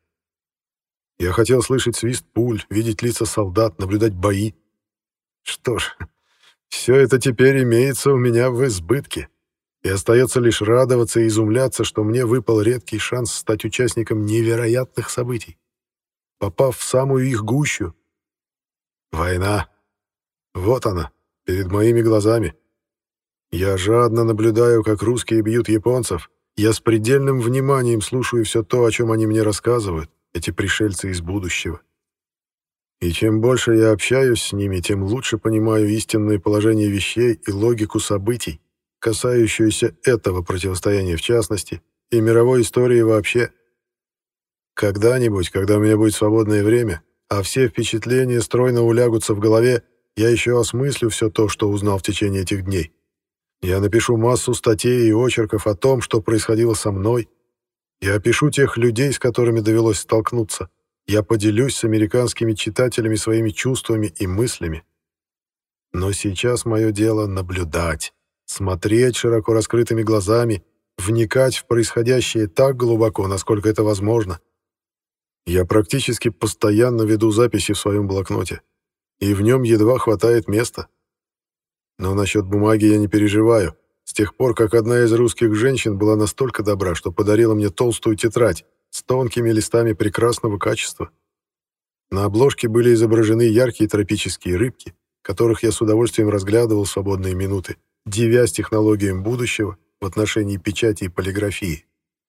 Я хотел слышать свист пуль, видеть лица солдат, наблюдать бои. Что ж, все это теперь имеется у меня в избытке, и остается лишь радоваться и изумляться, что мне выпал редкий шанс стать участником невероятных событий, попав в самую их гущу. Война. Вот она, перед моими глазами. Я жадно наблюдаю, как русские бьют японцев. Я с предельным вниманием слушаю все то, о чем они мне рассказывают, эти пришельцы из будущего. И чем больше я общаюсь с ними, тем лучше понимаю истинное положение вещей и логику событий, касающуюся этого противостояния в частности и мировой истории вообще. Когда-нибудь, когда у меня будет свободное время, а все впечатления стройно улягутся в голове, я еще осмыслю все то, что узнал в течение этих дней. Я напишу массу статей и очерков о том, что происходило со мной. Я опишу тех людей, с которыми довелось столкнуться. Я поделюсь с американскими читателями своими чувствами и мыслями. Но сейчас мое дело наблюдать, смотреть широко раскрытыми глазами, вникать в происходящее так глубоко, насколько это возможно. Я практически постоянно веду записи в своем блокноте, и в нем едва хватает места. Но насчет бумаги я не переживаю, с тех пор, как одна из русских женщин была настолько добра, что подарила мне толстую тетрадь с тонкими листами прекрасного качества. На обложке были изображены яркие тропические рыбки, которых я с удовольствием разглядывал в свободные минуты, дивясь технологиям будущего в отношении печати и полиграфии.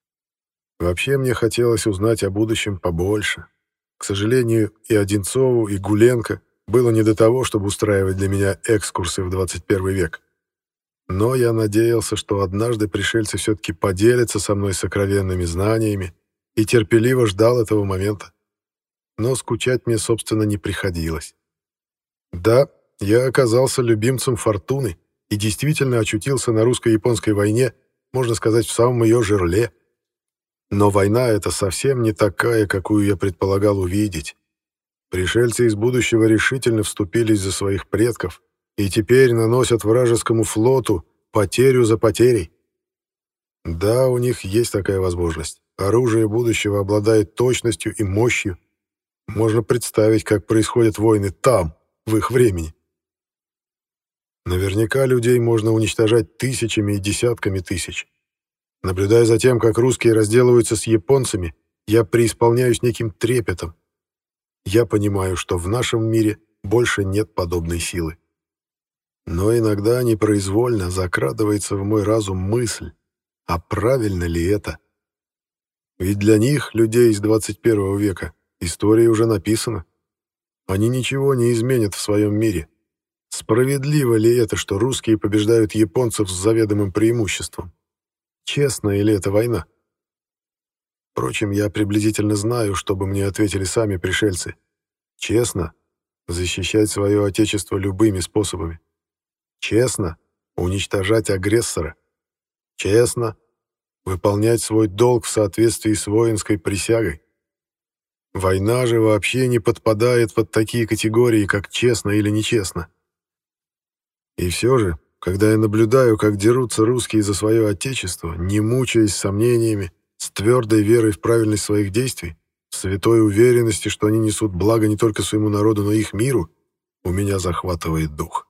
Вообще мне хотелось узнать о будущем побольше. К сожалению, и Одинцову, и Гуленко было не до того, чтобы устраивать для меня экскурсы в 21 век. Но я надеялся, что однажды пришельцы все-таки поделятся со мной сокровенными знаниями, и терпеливо ждал этого момента. Но скучать мне, собственно, не приходилось. Да, я оказался любимцем фортуны и действительно очутился на русско-японской войне, можно сказать, в самом ее жерле. Но война эта совсем не такая, какую я предполагал увидеть. Пришельцы из будущего решительно вступились за своих предков и теперь наносят вражескому флоту потерю за потерей. Да, у них есть такая возможность. Оружие будущего обладает точностью и мощью. Можно представить, как происходят войны там, в их времени. Наверняка людей можно уничтожать тысячами и десятками тысяч. Наблюдая за тем, как русские разделываются с японцами, я преисполняюсь неким трепетом. Я понимаю, что в нашем мире больше нет подобной силы. Но иногда непроизвольно закрадывается в мой разум мысль, а правильно ли это? Ведь для них, людей из 21 века, история уже написана. Они ничего не изменят в своем мире. Справедливо ли это, что русские побеждают японцев с заведомым преимуществом? Честная ли это война? Впрочем, я приблизительно знаю, что бы мне ответили сами пришельцы. Честно защищать свое отечество любыми способами. Честно уничтожать агрессора. Честно выполнять свой долг в соответствии с воинской присягой. Война же вообще не подпадает под такие категории, как честно или нечестно. И все же, когда я наблюдаю, как дерутся русские за свое отечество, не мучаясь сомнениями, с твердой верой в правильность своих действий, в святой уверенности, что они несут благо не только своему народу, но и их миру, у меня захватывает дух.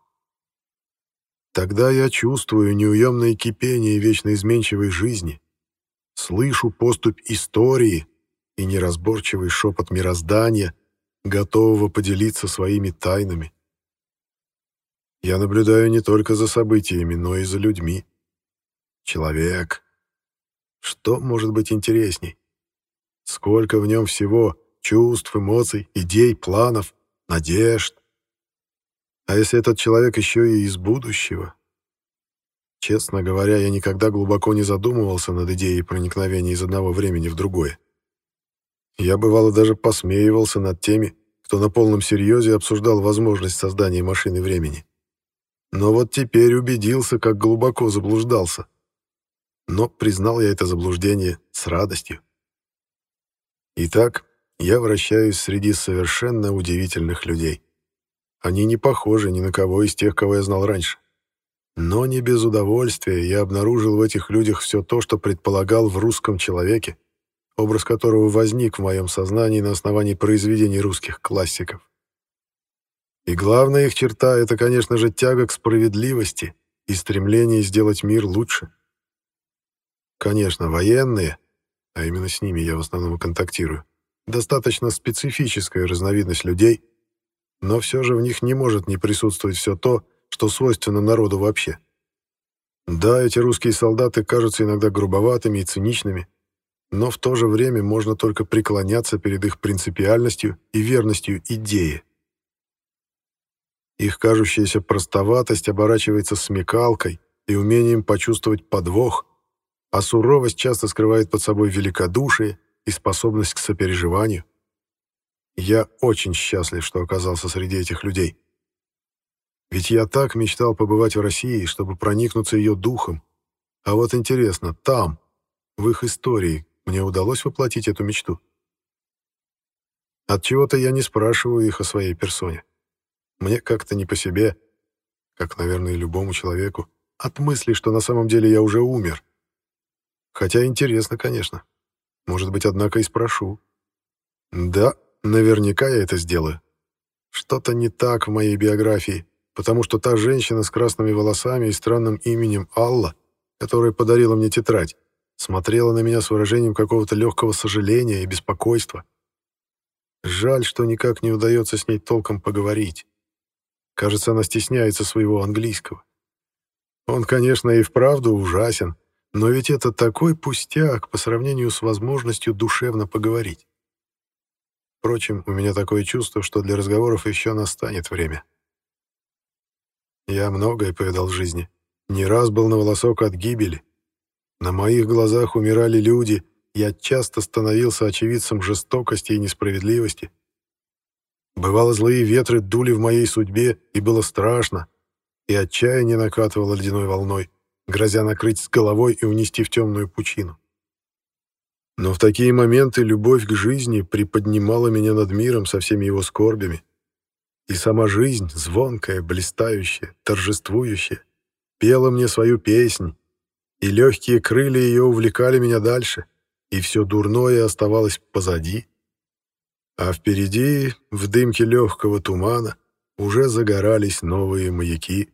Тогда я чувствую неуемное кипение вечно изменчивой жизни, слышу поступь истории и неразборчивый шепот мироздания, готового поделиться своими тайнами. Я наблюдаю не только за событиями, но и за людьми. Человек. Что может быть интересней? Сколько в нем всего чувств, эмоций, идей, планов, надежд. А если этот человек еще и из будущего? Честно говоря, я никогда глубоко не задумывался над идеей проникновения из одного времени в другое. Я, бывало, даже посмеивался над теми, кто на полном серьезе обсуждал возможность создания машины времени. Но вот теперь убедился, как глубоко заблуждался. Но признал я это заблуждение с радостью. Итак, я вращаюсь среди совершенно удивительных людей. Они не похожи ни на кого из тех, кого я знал раньше. Но не без удовольствия я обнаружил в этих людях все то, что предполагал в русском человеке, образ которого возник в моем сознании на основании произведений русских классиков. И главная их черта — это, конечно же, тяга к справедливости и стремление сделать мир лучше. Конечно, военные, а именно с ними я в основном и контактирую, достаточно специфическая разновидность людей, но все же в них не может не присутствовать все то, что свойственно народу вообще. Да, эти русские солдаты кажутся иногда грубоватыми и циничными, но в то же время можно только преклоняться перед их принципиальностью и верностью идее. Их кажущаяся простоватость оборачивается смекалкой и умением почувствовать подвох, а суровость часто скрывает под собой великодушие и способность к сопереживанию. Я очень счастлив, что оказался среди этих людей. Ведь я так мечтал побывать в России, чтобы проникнуться ее духом. А вот интересно, там, в их истории, мне удалось воплотить эту мечту? Отчего-то я не спрашиваю их о своей персоне. Мне как-то не по себе, как, наверное, и любому человеку, от мысли, что на самом деле я уже умер. Хотя интересно, конечно. Может быть, однако и спрошу. Да, наверняка я это сделаю. Что-то не так в моей биографии, потому что та женщина с красными волосами и странным именем Алла, которая подарила мне тетрадь, смотрела на меня с выражением какого-то легкого сожаления и беспокойства. Жаль, что никак не удается с ней толком поговорить. Кажется, она стесняется своего английского. Он, конечно, и вправду ужасен, но ведь это такой пустяк по сравнению с возможностью душевно поговорить. Впрочем, у меня такое чувство, что для разговоров еще настанет время. Я многое повидал в жизни. Не раз был на волосок от гибели. На моих глазах умирали люди, я часто становился очевидцем жестокости и несправедливости. Бывало, злые ветры дули в моей судьбе, и было страшно, и отчаяние накатывало ледяной волной, грозя накрыть с головой и унести в темную пучину. Но в такие моменты любовь к жизни приподнимала меня над миром со всеми его скорбями. И сама жизнь, звонкая, блистающая, торжествующая, пела мне свою песнь, и легкие крылья ее увлекали меня дальше, и все дурное оставалось позади. А впереди, в дымке легкого тумана, уже загорались новые маяки.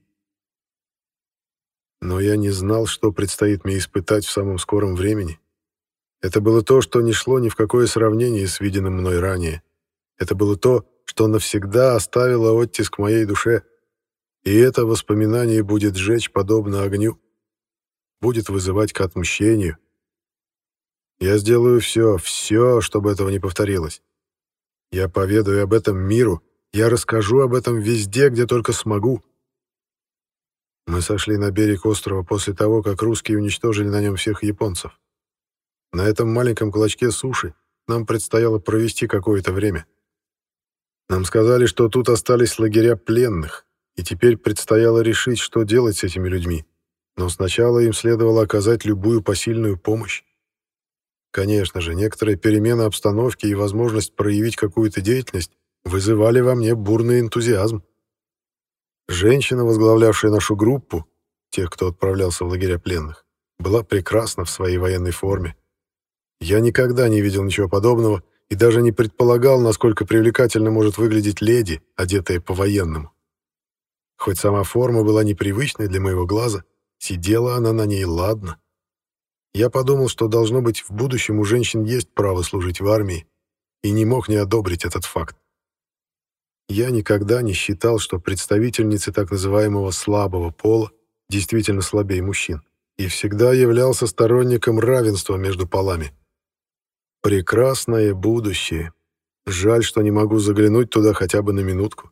Но я не знал, что предстоит мне испытать в самом скором времени. Это было то, что не шло ни в какое сравнение с виденным мной ранее. Это было то, что навсегда оставило оттиск в моей душе. И это воспоминание будет жечь подобно огню, будет вызывать к отмщению. Я сделаю все, чтобы этого не повторилось. Я поведаю об этом миру, я расскажу об этом везде, где только смогу. Мы сошли на берег острова после того, как русские уничтожили на нем всех японцев. На этом маленьком клочке суши нам предстояло провести какое-то время. Нам сказали, что тут остались лагеря пленных, и теперь предстояло решить, что делать с этими людьми. Но сначала им следовало оказать любую посильную помощь. Конечно же, некоторая перемена обстановки и возможность проявить какую-то деятельность вызывали во мне бурный энтузиазм. Женщина, возглавлявшая нашу группу, тех, кто отправлялся в лагеря пленных, была прекрасна в своей военной форме. Я никогда не видел ничего подобного и даже не предполагал, насколько привлекательно может выглядеть леди, одетая по-военному. Хоть сама форма была непривычной для моего глаза, сидела она на ней ладно. Я подумал, что, должно быть, в будущем у женщин есть право служить в армии, и не мог не одобрить этот факт. Я никогда не считал, что представительницы так называемого слабого пола действительно слабее мужчин, и всегда являлся сторонником равенства между полами. Прекрасное будущее. Жаль, что не могу заглянуть туда хотя бы на минутку.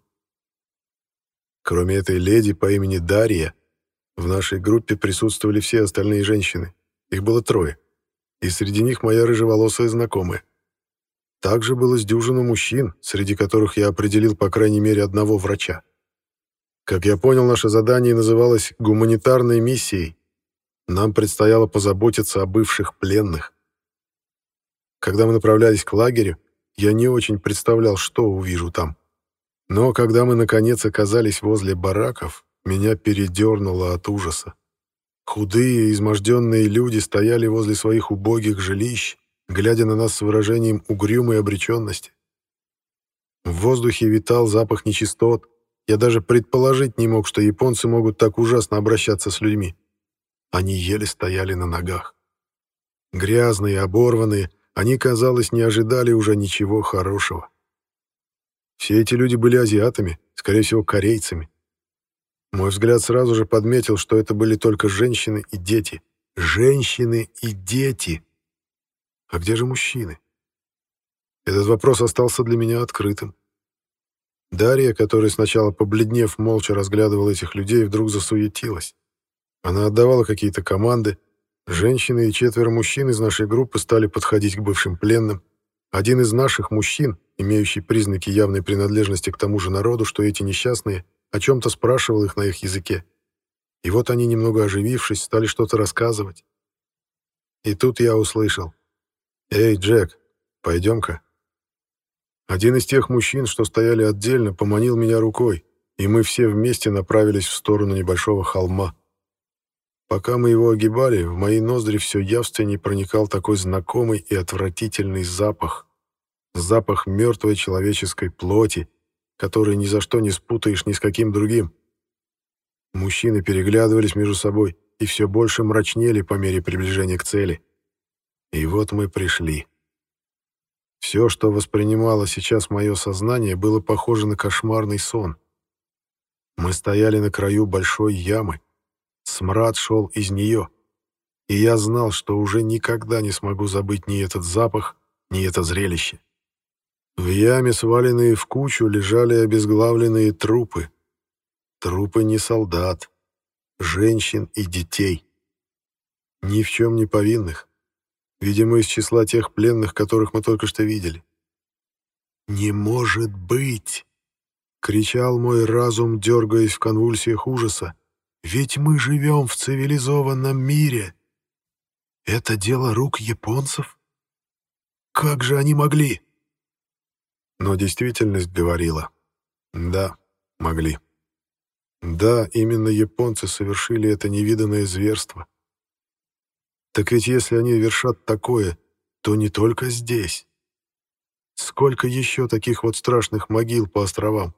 Кроме этой леди по имени Дарья, в нашей группе присутствовали все остальные женщины. Их было 3, и среди них моя рыжеволосая знакомая. Также было с дюжину мужчин, среди которых я определил по крайней мере одного врача. Как я понял, наше задание называлось «гуманитарной миссией». Нам предстояло позаботиться о бывших пленных. Когда мы направлялись к лагерю, я не очень представлял, что увижу там. Но когда мы, наконец, оказались возле бараков, меня передернуло от ужаса. Худые, изможденные люди стояли возле своих убогих жилищ, глядя на нас с выражением угрюмой обреченности. В воздухе витал запах нечистот. Я даже предположить не мог, что японцы могут так ужасно обращаться с людьми. Они еле стояли на ногах. Грязные, оборванные, они, казалось, не ожидали уже ничего хорошего. Все эти люди были азиатами, скорее всего, корейцами. Мой взгляд сразу же подметил, что это были только женщины и дети. Женщины и дети! А где же мужчины? Этот вопрос остался для меня открытым. Дарья, которая сначала побледнев, молча разглядывала этих людей, вдруг засуетилась. Она отдавала какие-то команды. Женщины и 4 мужчин из нашей группы стали подходить к бывшим пленным. Один из наших мужчин, имеющий признаки явной принадлежности к тому же народу, что эти несчастные, о чем-то спрашивал их на их языке. И вот они, немного оживившись, стали что-то рассказывать. И тут я услышал: «Эй, Джек, пойдем-ка». Один из тех мужчин, что стояли отдельно, поманил меня рукой, и мы все вместе направились в сторону небольшого холма. Пока мы его огибали, в мои ноздри все явственнее проникал такой знакомый и отвратительный запах. Запах мертвой человеческой плоти, который ни за что не спутаешь ни с каким другим. Мужчины переглядывались между собой и все больше мрачнели по мере приближения к цели. И вот мы пришли. Все, что воспринимало сейчас мое сознание, было похоже на кошмарный сон. Мы стояли на краю большой ямы. Смрад шел из нее. И я знал, что уже никогда не смогу забыть ни этот запах, ни это зрелище. В яме, сваленные в кучу, лежали обезглавленные трупы. Трупы не солдат, женщин и детей. Ни в чем не повинных. Видимо, из числа тех пленных, которых мы только что видели. «Не может быть!» — кричал мой разум, дергаясь в конвульсиях ужаса. «Ведь мы живем в цивилизованном мире! Это дело рук японцев? Как же они могли?» Но действительность говорила: да, могли. Да, именно японцы совершили это невиданное зверство. Так ведь если они вершат такое, то не только здесь. Сколько еще таких вот страшных могил по островам?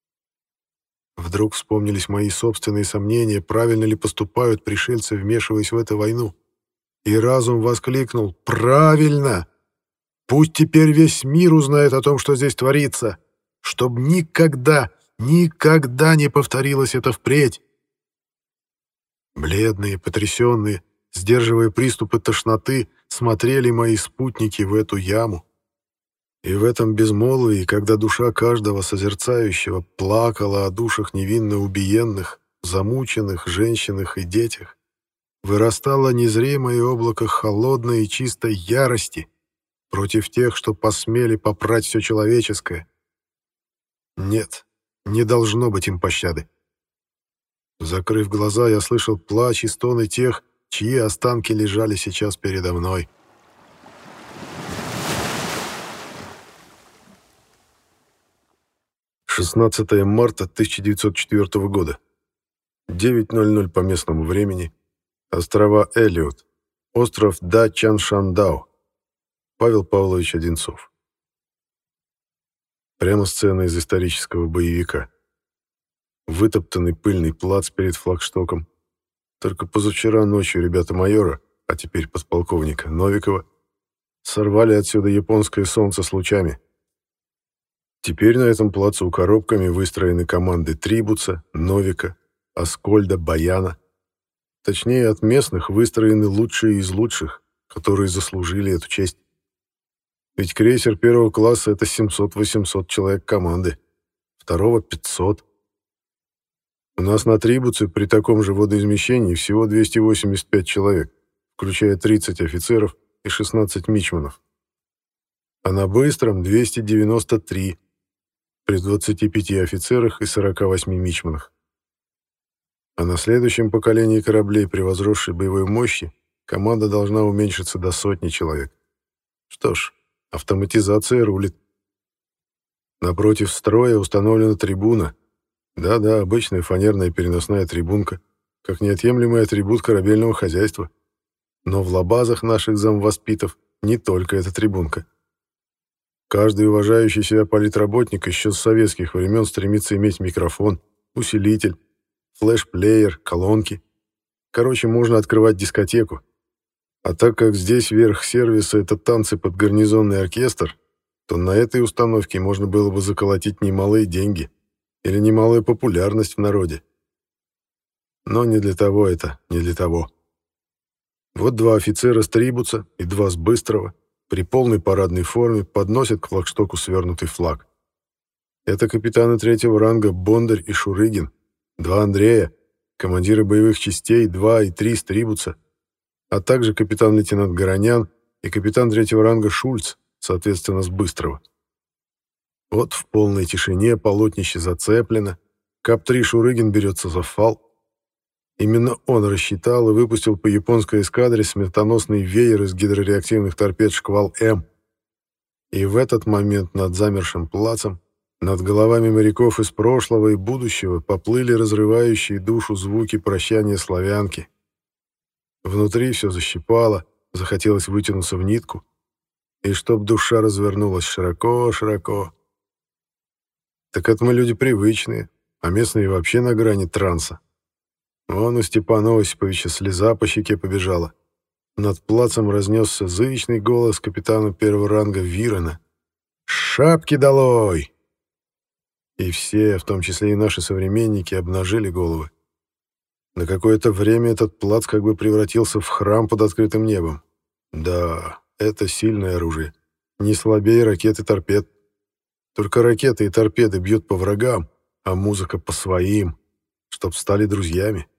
Вдруг вспомнились мои собственные сомнения, правильно ли поступают пришельцы, вмешиваясь в эту войну. И разум воскликнул: «Правильно! Пусть теперь весь мир узнает о том, что здесь творится, чтоб никогда, никогда не повторилось это впредь». Бледные, потрясенные, сдерживая приступы тошноты, смотрели мои спутники в эту яму. И в этом безмолвии, когда душа каждого созерцающего плакала о душах невинно убиенных, замученных женщинах и детях, вырастало незримое облако холодной и чистой ярости против тех, что посмели попрать все человеческое. Нет, не должно быть им пощады. Закрыв глаза, я слышал плач и стоны тех, чьи останки лежали сейчас передо мной. «16 марта 1904 года. 9:00 по местному времени. Острова Эллиот. Остров Да-Чан-Шандао. Павел Павлович Одинцов». Прямо сцена из исторического боевика. Вытоптанный пыльный плац перед флагштоком. Только позавчера ночью ребята майора, а теперь подполковника Новикова, сорвали отсюда японское солнце с лучами. Теперь на этом плацу коробками выстроены команды Трибуца, Новика, Аскольда, Баяна. Точнее, от местных выстроены лучшие из лучших, которые заслужили эту честь. Ведь крейсер первого класса — это 700-800 человек команды, второго — 500. У нас на Трибуце при таком же водоизмещении всего 285 человек, включая 30 офицеров и 16 мичманов. А на Быстром — 293, при 25 офицерах и 48 мичманах. А на следующем поколении кораблей при возросшей боевой мощи команда должна уменьшиться до 100 человек. Что ж, автоматизация рулит. Напротив строя установлена трибуна. Да-да, обычная фанерная переносная трибунка, как неотъемлемый атрибут корабельного хозяйства. Но в лабазах наших замвоспитов не только эта трибунка. Каждый уважающий себя политработник еще с советских времен стремится иметь микрофон, усилитель, флеш-плеер, колонки. Короче, можно открывать дискотеку. А так как здесь верх сервиса — это танцы под гарнизонный оркестр, то на этой установке можно было бы заколотить немалые деньги или немалая популярность в народе. Но не для того это, не для того. Вот 2 офицера с Трибуца и 2 с Быстрого при полной парадной форме подносят к флагштоку свернутый флаг. Это капитаны 3-го ранга Бондарь и Шурыгин, 2 Андрея, командиры боевых частей 2 и 3 с Трибуца, а также капитан-лейтенант Горонян и капитан 3-го ранга Шульц, соответственно, с Быстрого. Вот в полной тишине полотнище зацеплено, КАП-3 Шурыгин берется за фал. Именно он рассчитал и выпустил по японской эскадре смертоносный веер из гидрореактивных торпед «Шквал-М». И в этот момент над замершим плацем, над головами моряков из прошлого и будущего поплыли разрывающие душу звуки прощания славянки. Внутри все защипало, захотелось вытянуться в нитку, и чтоб душа развернулась широко-широко. Так это мы люди привычные, а местные вообще на грани транса. Вон у Степана Осиповича слеза по щеке побежала. Над плацем разнесся зычный голос капитана 1-го ранга Вирена. «Шапки долой!» И все, в том числе и наши современники, обнажили головы. На какое-то время этот плац как бы превратился в храм под открытым небом. Да, это сильное оружие. Не слабее ракет и торпед. Только ракеты и торпеды бьют по врагам, а музыка по своим, чтоб стали друзьями.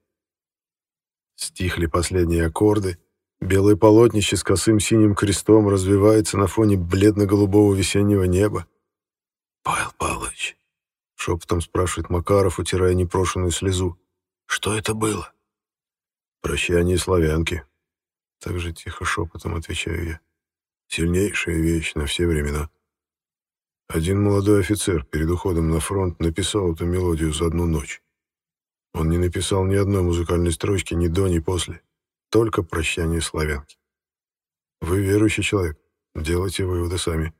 Стихли последние аккорды. Белое полотнище с косым синим крестом развивается на фоне бледно-голубого весеннего неба. «Павел Павлович», — шепотом спрашивает Макаров, утирая непрошенную слезу, — «что это было?» «Прощание славянки», — так же тихо шепотом отвечаю я. «Сильнейшая вещь на все времена. Один молодой офицер перед уходом на фронт написал эту мелодию за одну ночь. Он не написал ни одной музыкальной строчки ни до, ни после. Только прощание славянки. Вы верующий человек. Делайте выводы сами».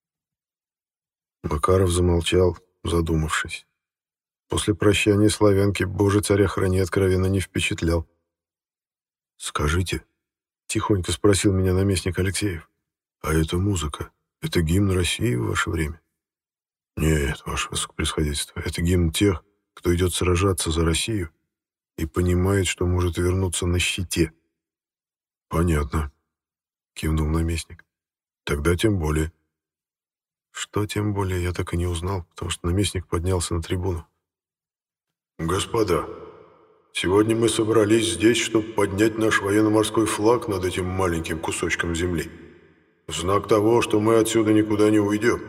Макаров замолчал, задумавшись. После прощания славянки Боже царя храни откровенно не впечатлял. «Скажите», — тихонько спросил меня наместник Алексеев, «а эта музыка, это гимн России в ваше время?» «Нет, ваше высокопревосходительство, это гимн тех, кто идет сражаться за Россию и понимает, что может вернуться на щите». «Понятно», — кивнул наместник. «Тогда тем более». Что тем более, я так и не узнал, потому что наместник поднялся на трибуну. «Господа, сегодня мы собрались здесь, чтобы поднять наш военно-морской флаг над этим маленьким кусочком земли. В знак того, что мы отсюда никуда не уйдем.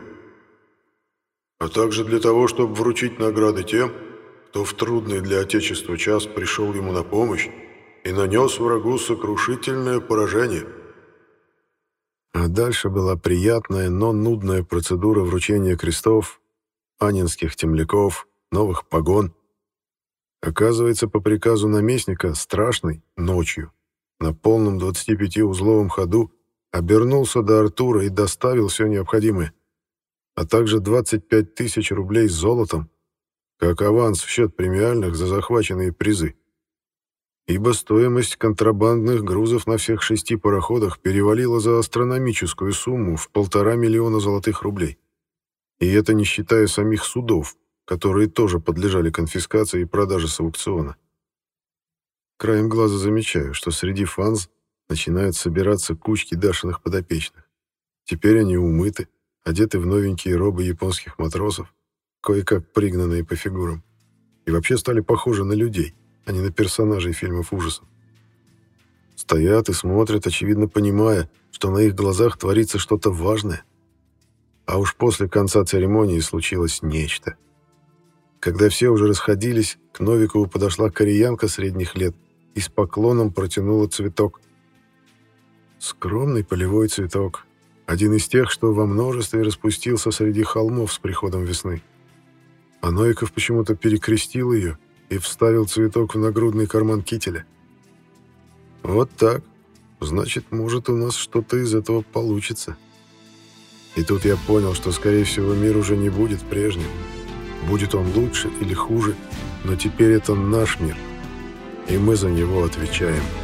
А также для того, чтобы вручить награды тем, кто в трудный для Отечества час пришел ему на помощь и нанес врагу сокрушительное поражение». А дальше была приятная, но нудная процедура вручения крестов, анинских темляков, новых погон. Оказывается, по приказу наместника, страшный, ночью, на полном 25-узловом ходу, обернулся до Артура и доставил все необходимое, а также 25 тысяч рублей золотом, как аванс в счет премиальных за захваченные призы. Ибо стоимость контрабандных грузов на всех 6 пароходах перевалила за астрономическую сумму в 1,5 миллиона золотых рублей. И это не считая самих судов, которые тоже подлежали конфискации и продаже с аукциона. Краем глаза замечаю, что среди фанз начинают собираться кучки Дашиных подопечных. Теперь они умыты, одеты в новенькие робы японских матросов, кое-как пригнанные по фигурам, и вообще стали похожи на людей, а не на персонажей фильмов ужасов. Стоят и смотрят, очевидно понимая, что на их глазах творится что-то важное. А уж после конца церемонии случилось нечто. Когда все уже расходились, к Новикову подошла кореянка средних лет и с поклоном протянула цветок. Скромный полевой цветок, один из тех, что во множестве распустился среди холмов с приходом весны. А Новиков почему-то перекрестил ее и вставил цветок в нагрудный карман кителя. Вот так. Значит, может, у нас что-то из этого получится. И тут я понял, что, скорее всего, мир уже не будет прежним. Будет он лучше или хуже, но теперь это наш мир, и мы за него отвечаем.